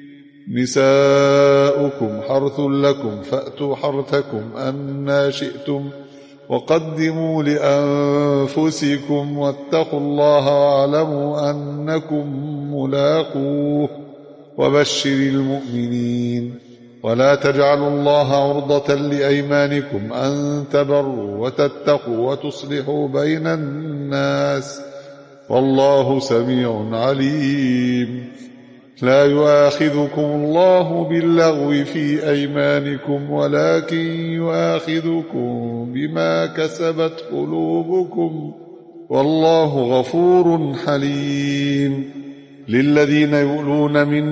نساؤكم حرث لكم فأتوا حرثكم أنى شئتم وقدموا لأنفسكم واتقوا الله واعلموا أنكم ملاقوه وبشر المؤمنين. ولا تجعلوا الله عرضة لأيمانكم أن تبروا وتتقوا وتصلحوا بين الناس والله سميع عليم. لا يؤاخذكم الله باللغو في أيمانكم ولكن يؤاخذكم بما كسبت قلوبكم والله غفور حليم. للذين يؤلون من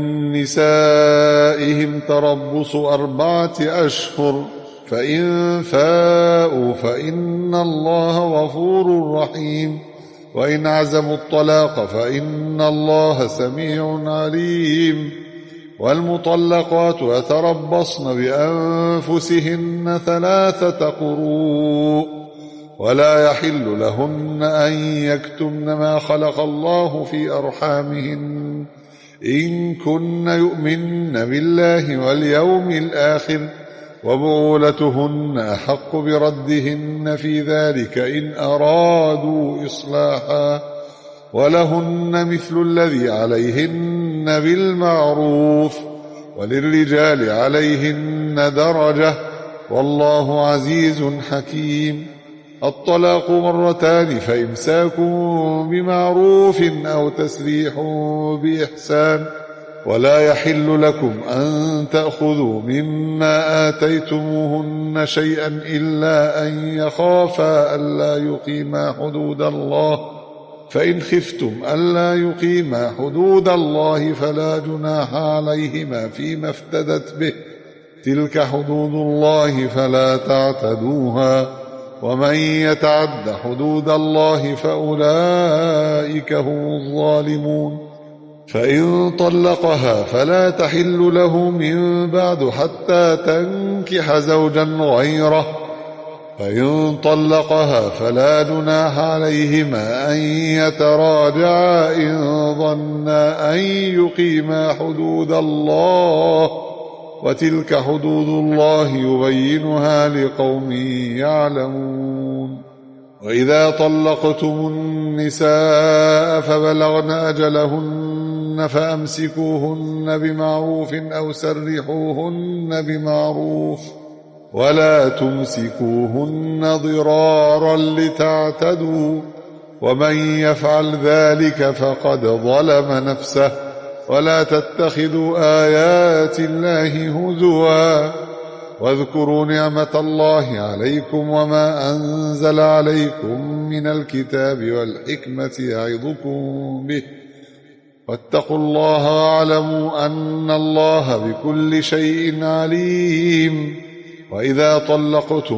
نسائهم تربص أربعة أشهر فإن فاءوا فإن الله غفور رحيم. وإن عزموا الطلاق فإن الله سميع عليم. والمطلقات يتربصن بأنفسهن ثلاثة قروء ولا يحل لهن أن يكتمن ما خلق الله في أرحامهن إن كن يؤمن بالله واليوم الآخر وبعولتهن أحق بردهن في ذلك إن أرادوا إصلاحا ولهن مثل الذي عليهن بالمعروف وللرجال عليهن درجة والله عزيز حكيم. الطلاق مرتان فإمساك بمعروف أو تسريح بإحسان ولا يحل لكم أن تأخذوا مما آتيتموهن شيئا إلا أن يخافا ألا يقيما حدود الله فإن خفتم ألا يقيما حدود الله فلا جناح عليهما فيما افتدت به تلك حدود الله فلا تعتدوها ومن يتعد حدود الله فأولئك هم الظالمون. فإن طلقها فلا تحل له من بعد حتى تنكح زوجا غيره فإن طلقها فلا جناح عليهما أن يتراجعا إن ظنا أن يقيما حدود الله وتلك حدود الله يبينها لقوم يعلمون. وإذا طلقتم النساء فبلغن أجلهن فأمسكوهن بمعروف أو سرحوهن بمعروف ولا تمسكوهن ضرارا لتعتدوا ومن يفعل ذلك فقد ظلم نفسه ولا تتخذوا آيات الله هزوا واذكروا نعمة الله عليكم وما أنزل عليكم من الكتاب والحكمة يعظكم به واتقوا الله واعلموا أن الله بكل شيء عليم. وإذا طلقتم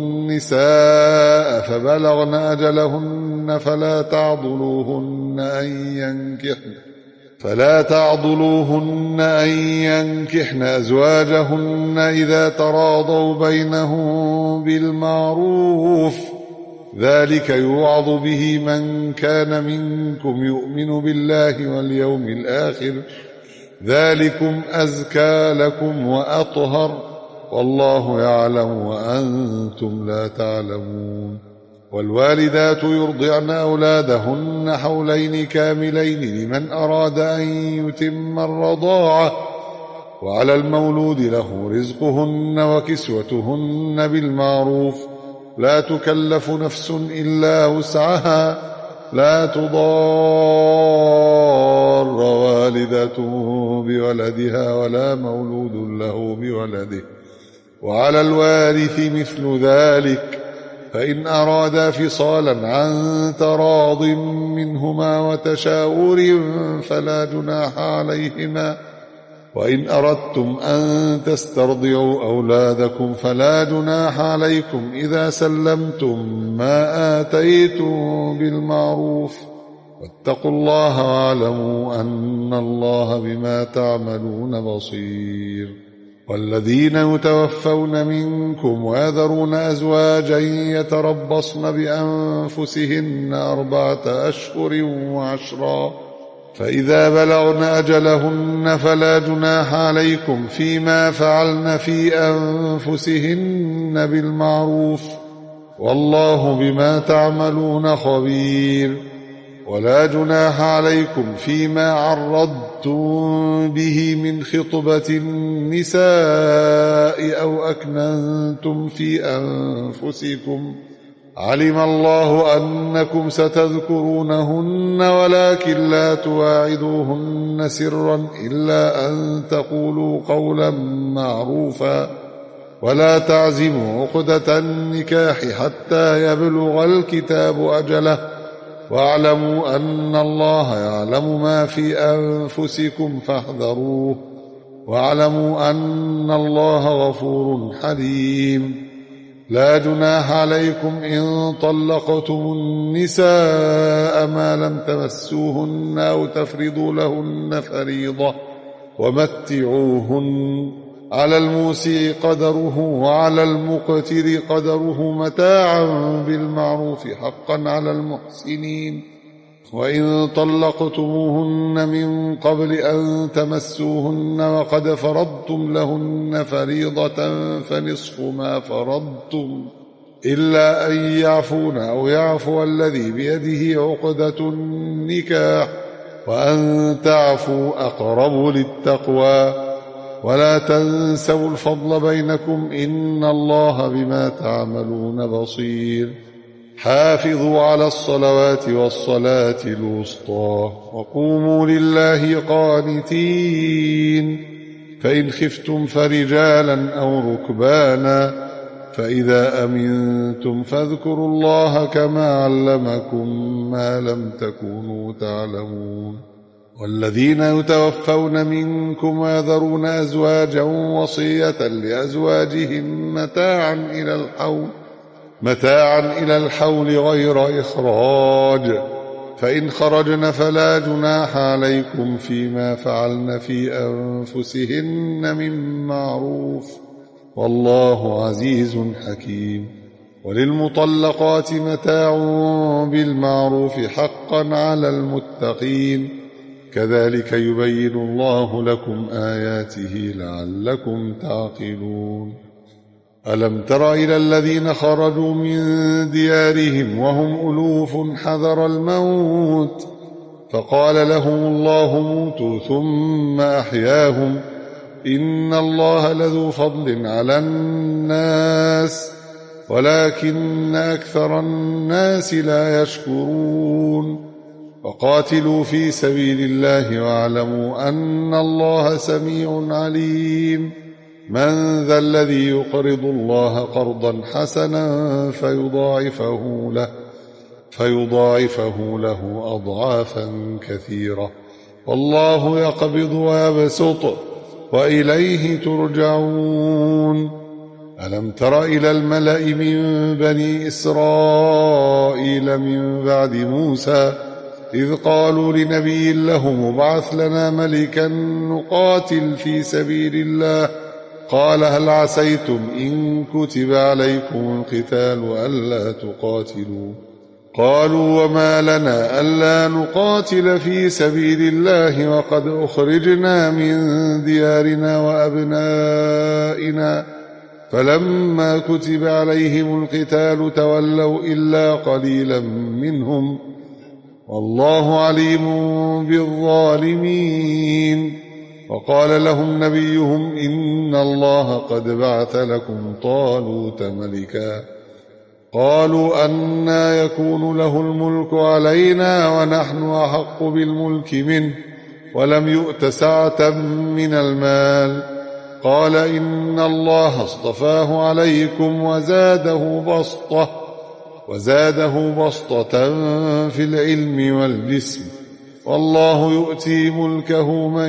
النساء فبلغن أجلهن فلا تعضلوهن أن ينكحن فلا تعضلوهن أن ينكحن أزواجهن إذا تراضوا بينهم بالمعروف ذلك يوعظ به من كان منكم يؤمن بالله واليوم الآخر ذلكم أزكى لكم وأطهر والله يعلم وأنتم لا تعلمون. والوالدات يرضعن أولادهن حولين كاملين لمن أراد أن يتم الرضاعة وعلى المولود له رزقهن وكسوتهن بالمعروف لا تكلف نفس إلا وسعها لا تضار والدة بولدها ولا مولود له بولده وعلى الوارث مثل ذلك فإن أرادا فصالا عن تراض منهما وتشاور فلا جناح عليهما. وإن أردتم أن تسترضعوا أولادكم فلا جناح عليكم إذا سلمتم ما آتيتم بالمعروف واتقوا الله واعلموا أن الله بما تعملون بصير. والذين يتوفون منكم ويذرون أزواجا يتربصن بأنفسهن أربعة أشهر وعشرا فإذا بلغن أجلهن فلا جناح عليكم فيما فعلن في أنفسهن بالمعروف والله بما تعملون خبير. ولا جناح عليكم فيما عرضتم به من خطبة النساء أو أكننتم في أنفسكم علم الله أنكم ستذكرونهن ولكن لا تواعدوهن سرا إلا أن تقولوا قولا معروفا ولا تعزموا عقدة النكاح حتى يبلغ الكتاب أجله واعلموا أن الله يعلم ما في أنفسكم فاحذروه واعلموا أن الله غفور حليم. لا جناح عليكم إن طلقتم النساء ما لم تمسوهن أو تفرضوا لهن فريضة ومتعوهن على الموسع قدره وعلى المقتر قدره متاعا بالمعروف حقا على المحسنين. وإن طلقتموهن من قبل أن تمسوهن وقد فرضتم لهن فريضة فنصف ما فرضتم إلا أن يعفون أو يعفو الذي بيده عقدة النكاح وأن تعفوا أقرب للتقوى ولا تنسوا الفضل بينكم إن الله بما تعملون بصير. حافظوا على الصلوات والصلاة الوسطى وقوموا لله قانتين. فإن خفتم فرجالا أو ركبانا فإذا أمنتم فاذكروا الله كما علمكم ما لم تكونوا تعلمون. والذين يتوفون منكم ويذرون أزواجا وصية لأزواجهم متاعا إلى الحول متاعا إلى الحول غير إخراج فإن خرجن فلا جناح عليكم فيما فعلن في أنفسهن من معروف والله عزيز حكيم. وللمطلقات متاع بالمعروف حقا على المتقين كذلك يبين الله لكم آياته لعلكم تعقلون. ألم تر إلى الذين خرجوا من ديارهم وهم ألوف حذر الموت فقال لهم الله موتوا ثم أحياهم إن الله لذو فضل على الناس ولكن أكثر الناس لا يشكرون. وقاتلوا في سبيل الله واعلموا أن الله سميع عليم. من ذا الذي يقرض الله قرضا حسنا فيضاعفه له فيضاعفه له أضعافا كثيرة والله يقبض ويبسط وإليه ترجعون. ألم تر إلى الملأ من بني إسرائيل من بعد موسى إذ قالوا لنبي له مبعث لنا ملكا نقاتل في سبيل الله قال هل عسيتم إن كتب عليكم القتال ألا تقاتلوا قالوا وما لنا ألا نقاتل في سبيل الله وقد أخرجنا من ديارنا وأبنائنا فلما كتب عليهم القتال تولوا إلا قليلا منهم والله عليم بالظالمين. وقال لهم نبيهم إن الله قد بعث لكم طالوت ملكا قالوا أنى يكون له الملك علينا ونحن أحق بالملك منه ولم يؤت سعة من المال قال إن الله اصطفاه عليكم وزاده بسطة وزاده بسطة في العلم والجسم والله يؤتي ملكه من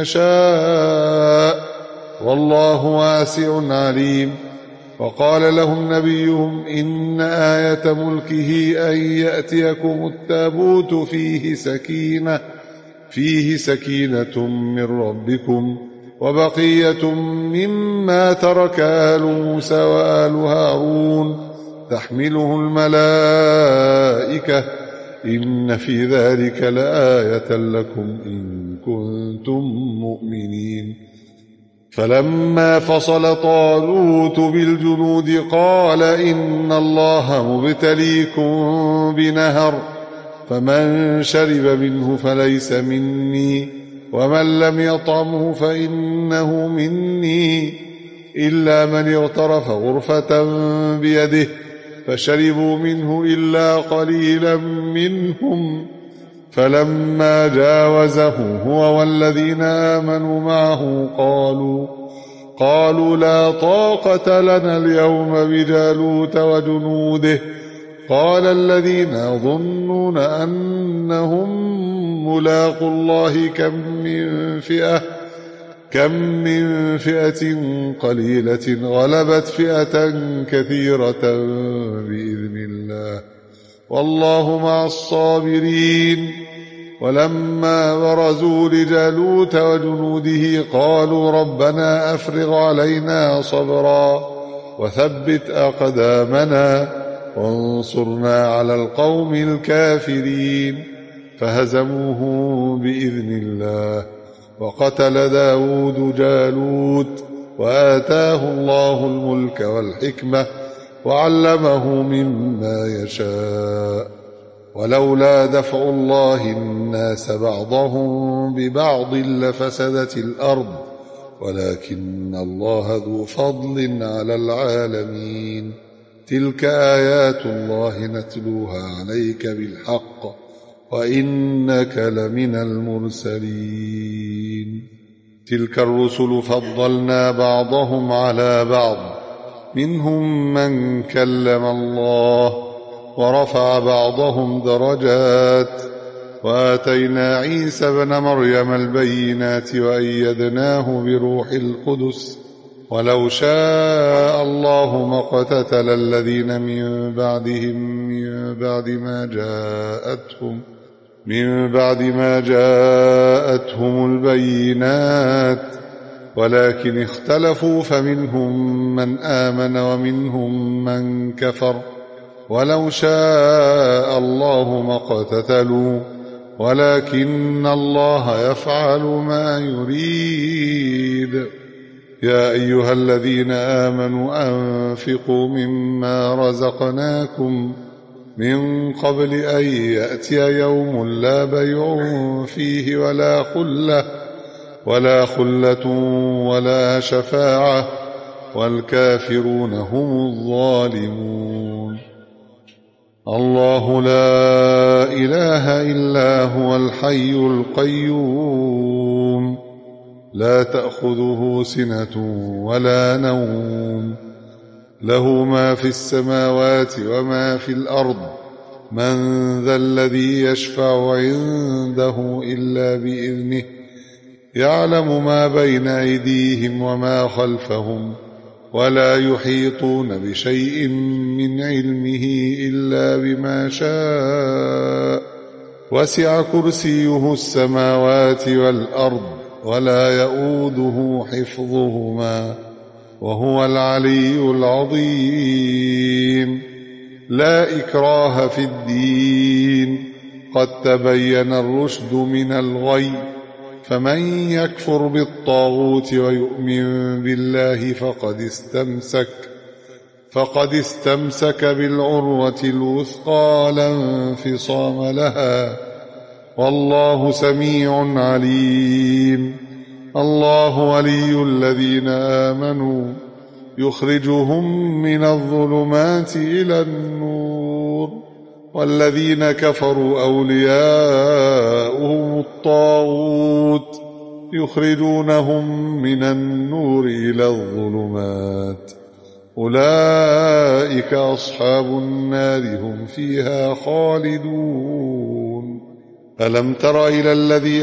يشاء والله واسع عليم. وقال لهم نبيهم إن آية ملكه أن يأتيكم التابوت فيه سكينة فيه سكينة من ربكم وبقية مما ترك آل موسى وآل هارون تحمله الملائكة إن في ذلك لآية لكم إن كنتم مؤمنين. فلما فصل طالوت بالجنود قال إن الله مبتليكم بنهر فمن شرب منه فليس مني ومن لم يطعمه فإنه مني إلا من اغترف غرفة بيده فشربوا منه إلا قليلا منهم. فلما جاوزه هو والذين آمنوا معه قالوا قالوا لا طاقة لنا اليوم بجالوت وجنوده. قال الذين يظنون أنهم ملاقوا الله كم من فئة كم من فئة قليلة غلبت فئة كثيرة بإذن الله والله مع الصابرين. ولما برزوا لجالوت وجنوده قالوا ربنا أفرغ علينا صبرا وثبت أقدامنا وانصرنا على القوم الكافرين. فهزموه بإذن الله وقتل داود جالوت وآتاه الله الملك والحكمة وعلمه مما يشاء. ولولا دفع الله الناس بعضهم ببعض لفسدت الأرض ولكن الله ذو فضل على العالمين. تلك آيات الله نتلوها عليك بالحق وإنك لمن المرسلين. تلك الرسل فضلنا بعضهم على بعض منهم من كلم الله ورفع بعضهم درجات وآتينا عيسى ابن مريم البينات وأيدناه بروح القدس. ولو شاء الله ما اقتتل الذين من بعدهم من بعد ما جاءتهم من بعد ما جاءتهم البينات ولكن اختلفوا فمنهم من آمن ومنهم من كفر. ولو شاء الله ما اقتتلوا ولكن الله يفعل ما يريد. يا أيها الذين آمنوا أنفقوا مما رزقناكم من قبل أن يأتي يوم لا بيع فيه ولا خلة ولا خلة ولا شفاعة والكافرون هم الظالمون. الله لا إله إلا هو الحي القيوم لا تأخذه سنة ولا نوم له ما في السماوات وما في الأرض. من ذا الذي يشفع عنده إلا بإذنه يعلم ما بين أيديهم وما خلفهم ولا يحيطون بشيء من علمه إلا بما شاء. وسع كرسيه السماوات والأرض ولا يؤوده حفظهما وهو العلي العظيم. لا إكراه في الدين قد تبين الرشد من الغي. فمن يكفر بالطاغوت ويؤمن بالله فقد استمسك فقد استمسك بالعروة الوثقى لا انفصام لها والله سميع عليم. الله ولي الذين آمنوا يخرجهم من الظلمات إلى النور والذين كفروا أولياؤهم الطاغوت يخرجونهم من النور إلى الظلمات. أولئك أصحاب النار هم فيها خالدون. ألم تر إلى الذي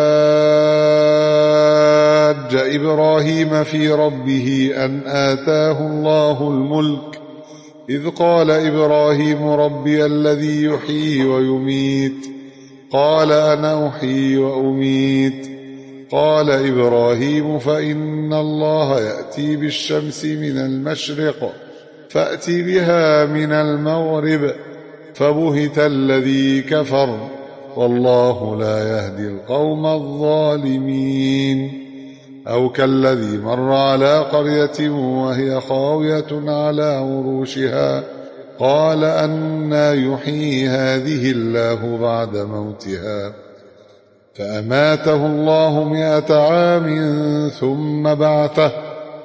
حاج إبراهيم في ربه أن آتاه الله الملك إذ قال إبراهيم ربي الذي يحيي ويميت قال أنا أحيي وأميت. قال إبراهيم فإن الله يأتي بالشمس من المشرق فأت بها من المغرب فبهت الذي كفر والله لا يهدي القوم الظالمين. أو كالذي مر على قرية وهي خاوية على عروشها قال أنى يحيي هذه الله بعد موتها فأماته الله مئة عام ثم بعثه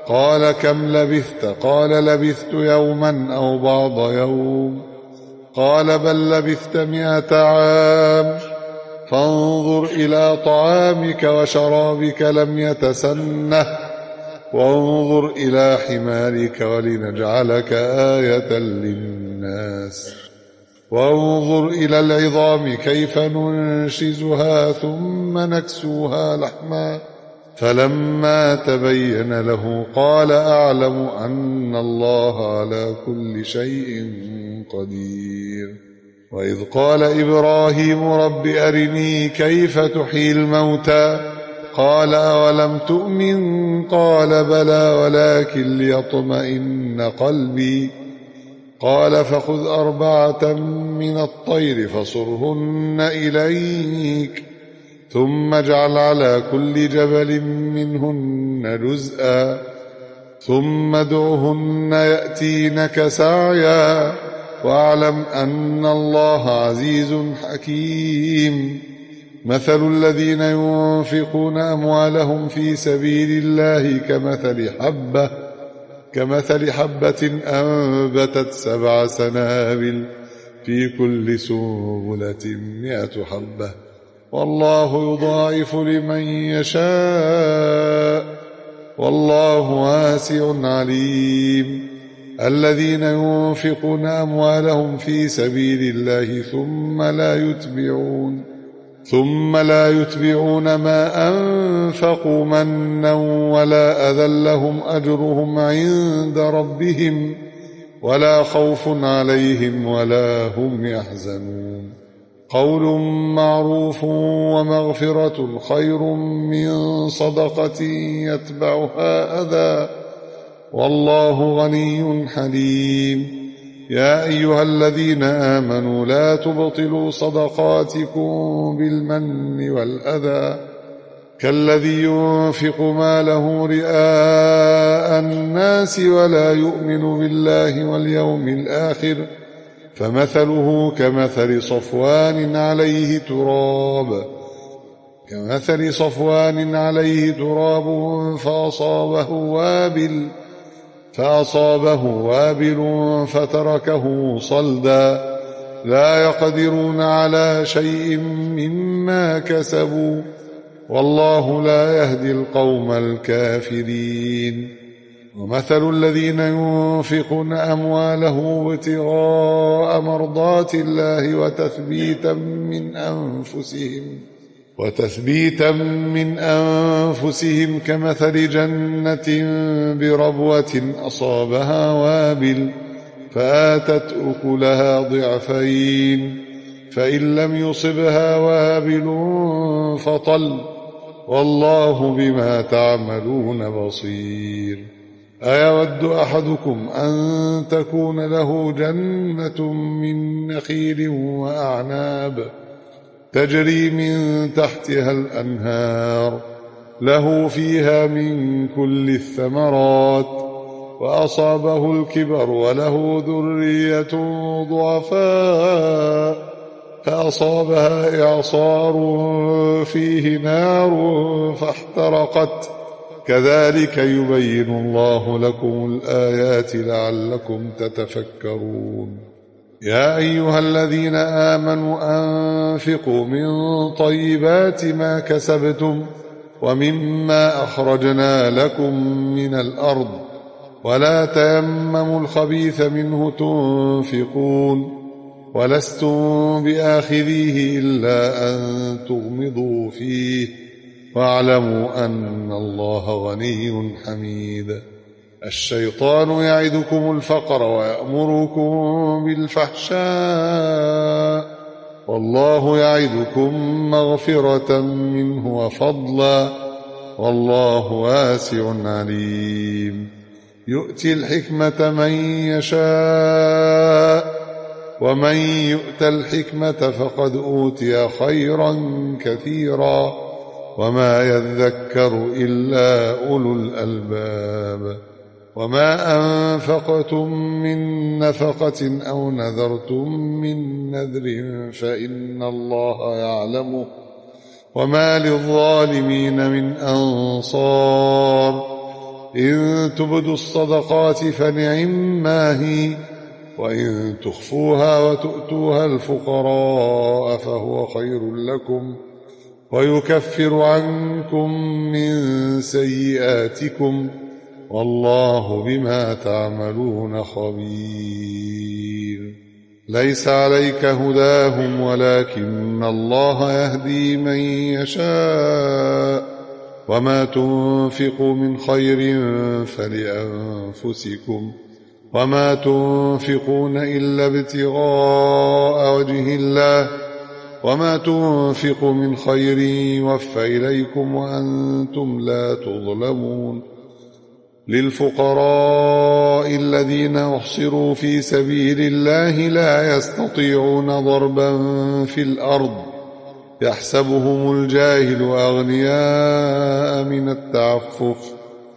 قال كم لبثت؟ قال لبثت يوما أو بعض يوم. قال بل لبثت مئة عام. فانظر إلى طعامك وشرابك لم يتسنه، وانظر إلى حمارك ولنجعلك آية للناس، وانظر إلى العظام كيف ننشزها ثم نكسوها لحما. فلما تبين له قال أعلم أن الله على كل شيء قدير. وإذ قال إبراهيم رب أرني كيف تحيي الموتى قال أولم تؤمن قال بلى ولكن ليطمئن قلبي. قال فخذ أربعة من الطير فصرهن إليك ثم اجعل على كل جبل منهن جزءا ثم ادعهن يأتينك سعيا واعلم أن الله عزيز حكيم. مثل الذين ينفقون أموالهم في سبيل الله كمثل حبة كمثل حبة أنبتت سبع سنابل في كل سنبلة مئة حبة والله يضاعف لمن يشاء والله واسع عليم. الذين ينفقون أموالهم في سبيل الله ثم لا يتبعون ثم لا يتبعون ما أنفقوا منا ولا أذى لهم أجرهم عند ربهم ولا خوف عليهم ولا هم يحزنون. قول معروف ومغفرة خير من صدقة يتبعها أذى والله غني حليم. يا أيها الذين آمنوا لا تبطلوا صدقاتكم بالمن والأذى كالذي ينفق ماله رئاء الناس ولا يؤمن بالله واليوم الآخر فمثله كمثل صفوان عليه تراب كمثل صفوان عليه تراب فأصابه وابل فأصابه وابل فتركه صلدا لا يقدرون على شيء مما كسبوا والله لا يهدي القوم الكافرين. ومثل الذين ينفقون أموالهم ابتغاء مرضات الله وتثبيتا من أنفسهم وتثبيتا من أنفسهم كمثل جنة بربوة أصابها وابل فآتت أكلها ضعفين فإن لم يصبها وابل فطل والله بما تعملون بصير. أيود أحدكم أن تكون له جنة من نخيل وأعناب تجري من تحتها الأنهار له فيها من كل الثمرات وأصابه الكبر وله ذرية ضعفاء فأصابها إعصار فيه نار فاحترقت كذلك يبين الله لكم الآيات لعلكم تتفكرون. يا أيها الذين آمنوا أنفقوا من طيبات ما كسبتم ومما أخرجنا لكم من الأرض ولا تيمموا الخبيث منه تنفقون ولستم بآخذيه إلا أن تغمضوا فيه واعلموا أن الله غني حميد. الشيطان يعدكم الفقر ويأمركم بالفحشاء والله يعدكم مغفرة منه وفضلا والله واسع عليم. يؤتي الحكمة من يشاء ومن يؤت الحكمة فقد أوتي خيرا كثيرا وما يذكر إلا أولو الألباب. وما أنفقتم من نفقة أو نذرتم من نذر فإن الله يعلمه وما للظالمين من أنصار. إن تبدوا الصدقات فنعما هي، وإن تخفوها وتؤتوها الفقراء فهو خير لكم ويكفر عنكم من سيئاتكم والله بما تعملون خبير. ليس عليك هداهم ولكن الله يهدي من يشاء وما تنفقوا من خير فلأنفسكم وما تنفقون إلا ابتغاء وجه الله وما تنفقوا من خير يوفى إليكم وأنتم لا تظلمون. للفقراء الذين أحصروا في سبيل الله لا يستطيعون ضربا في الأرض يحسبهم الجاهل أغنياء من التعفف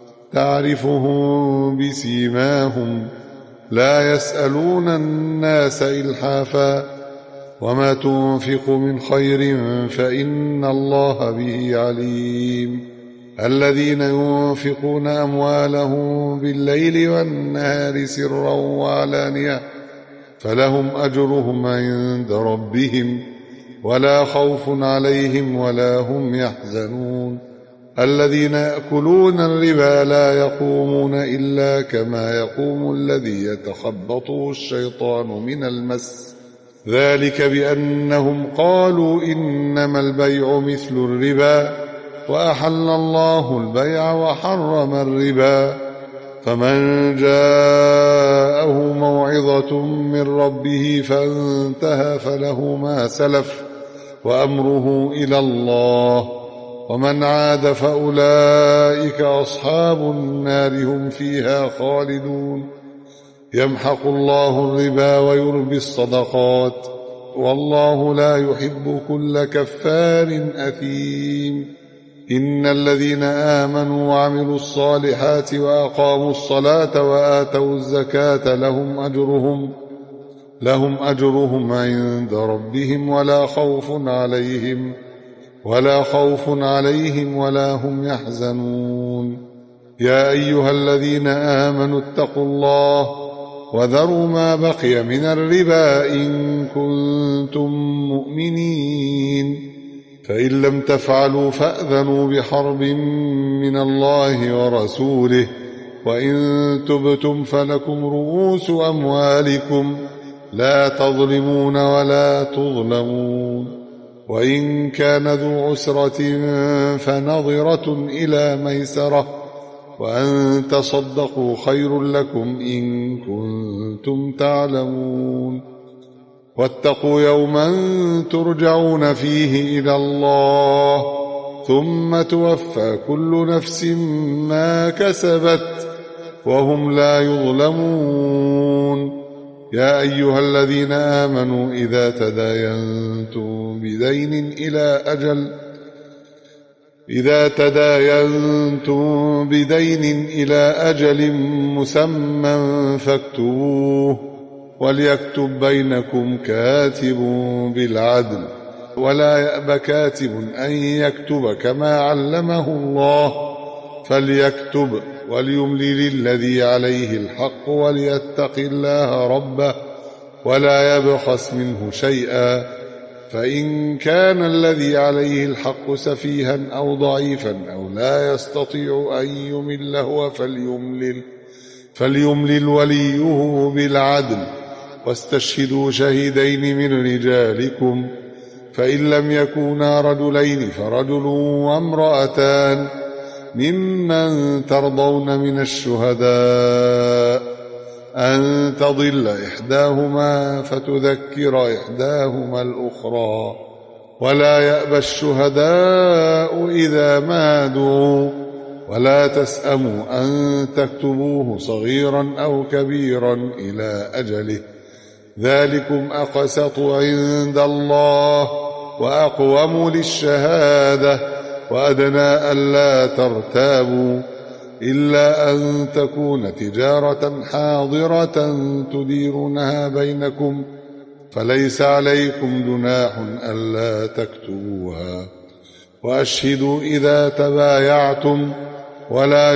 تعرفهم بسيماهم لا يسألون الناس إلحافا وما تنفقوا من خير فإن الله به عليم. الذين ينفقون أموالهم بالليل والنهار سرا وعلانية فلهم أجرهم عند ربهم ولا خوف عليهم ولا هم يحزنون. الذين يأكلون الربا لا يقومون إلا كما يقوم الذي يتخبطه الشيطان من المس ذلك بأنهم قالوا إنما البيع مثل الربا وأحل الله البيع وحرم الربا. فمن جاءه موعظة من ربه فانتهى فله ما سلف وأمره إلى الله ومن عاد فأولئك أصحاب النار هم فيها خالدون. يمحق الله الربا ويربي الصدقات والله لا يحب كل كفار أثيم. إن الذين آمنوا وعملوا الصالحات وأقاموا الصلاة وآتوا الزكاة لهم أجرهم لهم أجرهم عند ربهم ولا خوف عليهم ولا خوف عليهم ولا هم يحزنون. يا أيها الذين آمنوا اتقوا الله وذروا ما بقي من الربا إن كنتم مؤمنين فإن لم تفعلوا فأذنوا بحرب من الله ورسوله وإن تبتم فلكم رؤوس أموالكم لا تظلمون ولا تظلمون. وإن كان ذو عسرة فنظرة إلى ميسرة وأن تصدقوا خير لكم إن كنتم تعلمون. واتقوا يوما ترجعون فيه إلى الله ثم توفى كل نفس ما كسبت وهم لا يظلمون. يا أيها الذين آمنوا إذا تداينتم بدين إلى أجل إذا تداينتم بدين إلى أجل مسمى فاكتبوه وليكتب بينكم كاتب بالعدل ولا يأب كاتب أن يكتب كما علمه الله فليكتب وليملل الذي عليه الحق وليتق الله ربه ولا يبخس منه شيئا فإن كان الذي عليه الحق سفيها أو ضعيفا أو لا يستطيع أن يمل هو فليملل فليملل وليه بالعدل واستشهدوا شهيدين من رجالكم فإن لم يكونا رجلين فرجل وامرأتان ممن ترضون من الشهداء أن تضل إحداهما فتذكر إحداهما الأخرى ولا يأبى الشهداء إذا ما دعوا ولا تسأموا أن تكتبوه صغيرا أو كبيرا إلى أجله ذلكم أقسط عند الله وأقوم للشهادة وأدنى ألا ترتابوا إلا أن تكون تجارة حاضرة تديرونها بينكم فليس عليكم جناح ألا تكتبوها وأشهدوا إذا تبايعتم ولا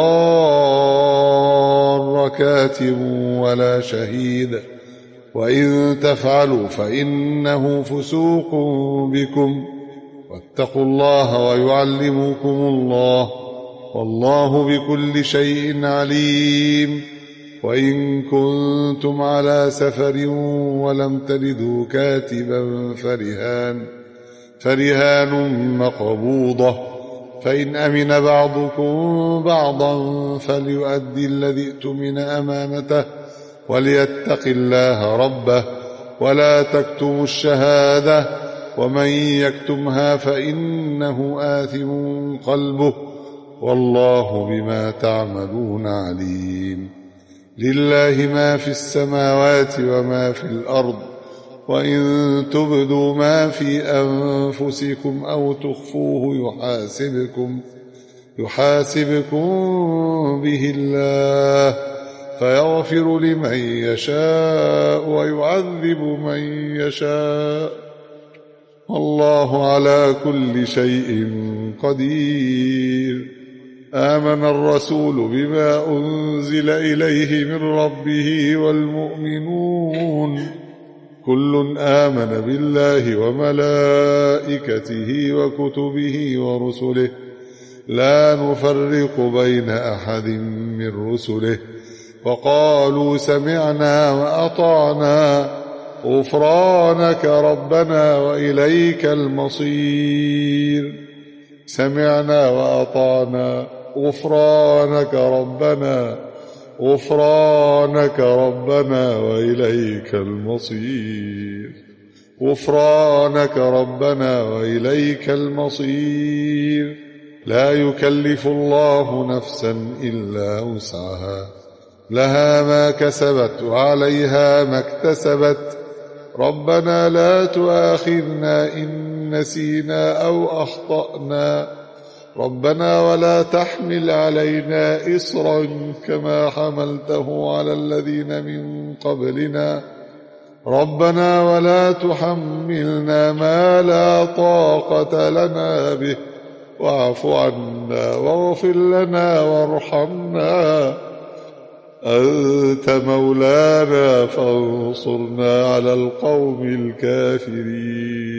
يضار كاتب ولا شهيد، وإن تفعلوا فإنه فسوق بكم، واتقوا الله ويعلمكم الله، والله بكل شيء عليم. وإن كنتم على سفر ولم تجدوا كاتبا فرهان فرهان مقبوضة، فإن أمن بعضكم بعضا فليؤدي الذي ائتمن أمانته وليتق الله ربه، ولا تكتموا الشهادة، ومن يكتمها فإنه آثم قلبه، والله بما تعملون عليم. لله ما في السماوات وما في الأرض، وإن تبدوا ما في أنفسكم أو تخفوه يحاسبكم يحاسبكم به الله، فيغفر لمن يشاء ويعذب من يشاء، والله على كل شيء قدير. آمن الرسول بما أنزل إليه من ربه والمؤمنون كل آمن بالله وملائكته وكتبه ورسله لا نفرق بين أحد من رسله، وقالوا سمعنا وأطعنا غفرانك ربنا وإليك المصير. سمعنا وأطعنا غفرانك ربنا غفرانك ربنا وإليك المصير غفرانك ربنا وإليك المصير. لا يكلف الله نفسا إلا وسعها، لها ما كسبت وعليها ما اكتسبت. ربنا لا تؤاخذنا إن نسينا أو أخطأنا، ربنا ولا تحمل علينا إصرا كما حملته على الذين من قبلنا، ربنا ولا تحملنا ما لا طاقة لنا به، واعف عنا واغفر لنا وارحمنا، أنت مولانا فانصرنا على القوم الكافرين.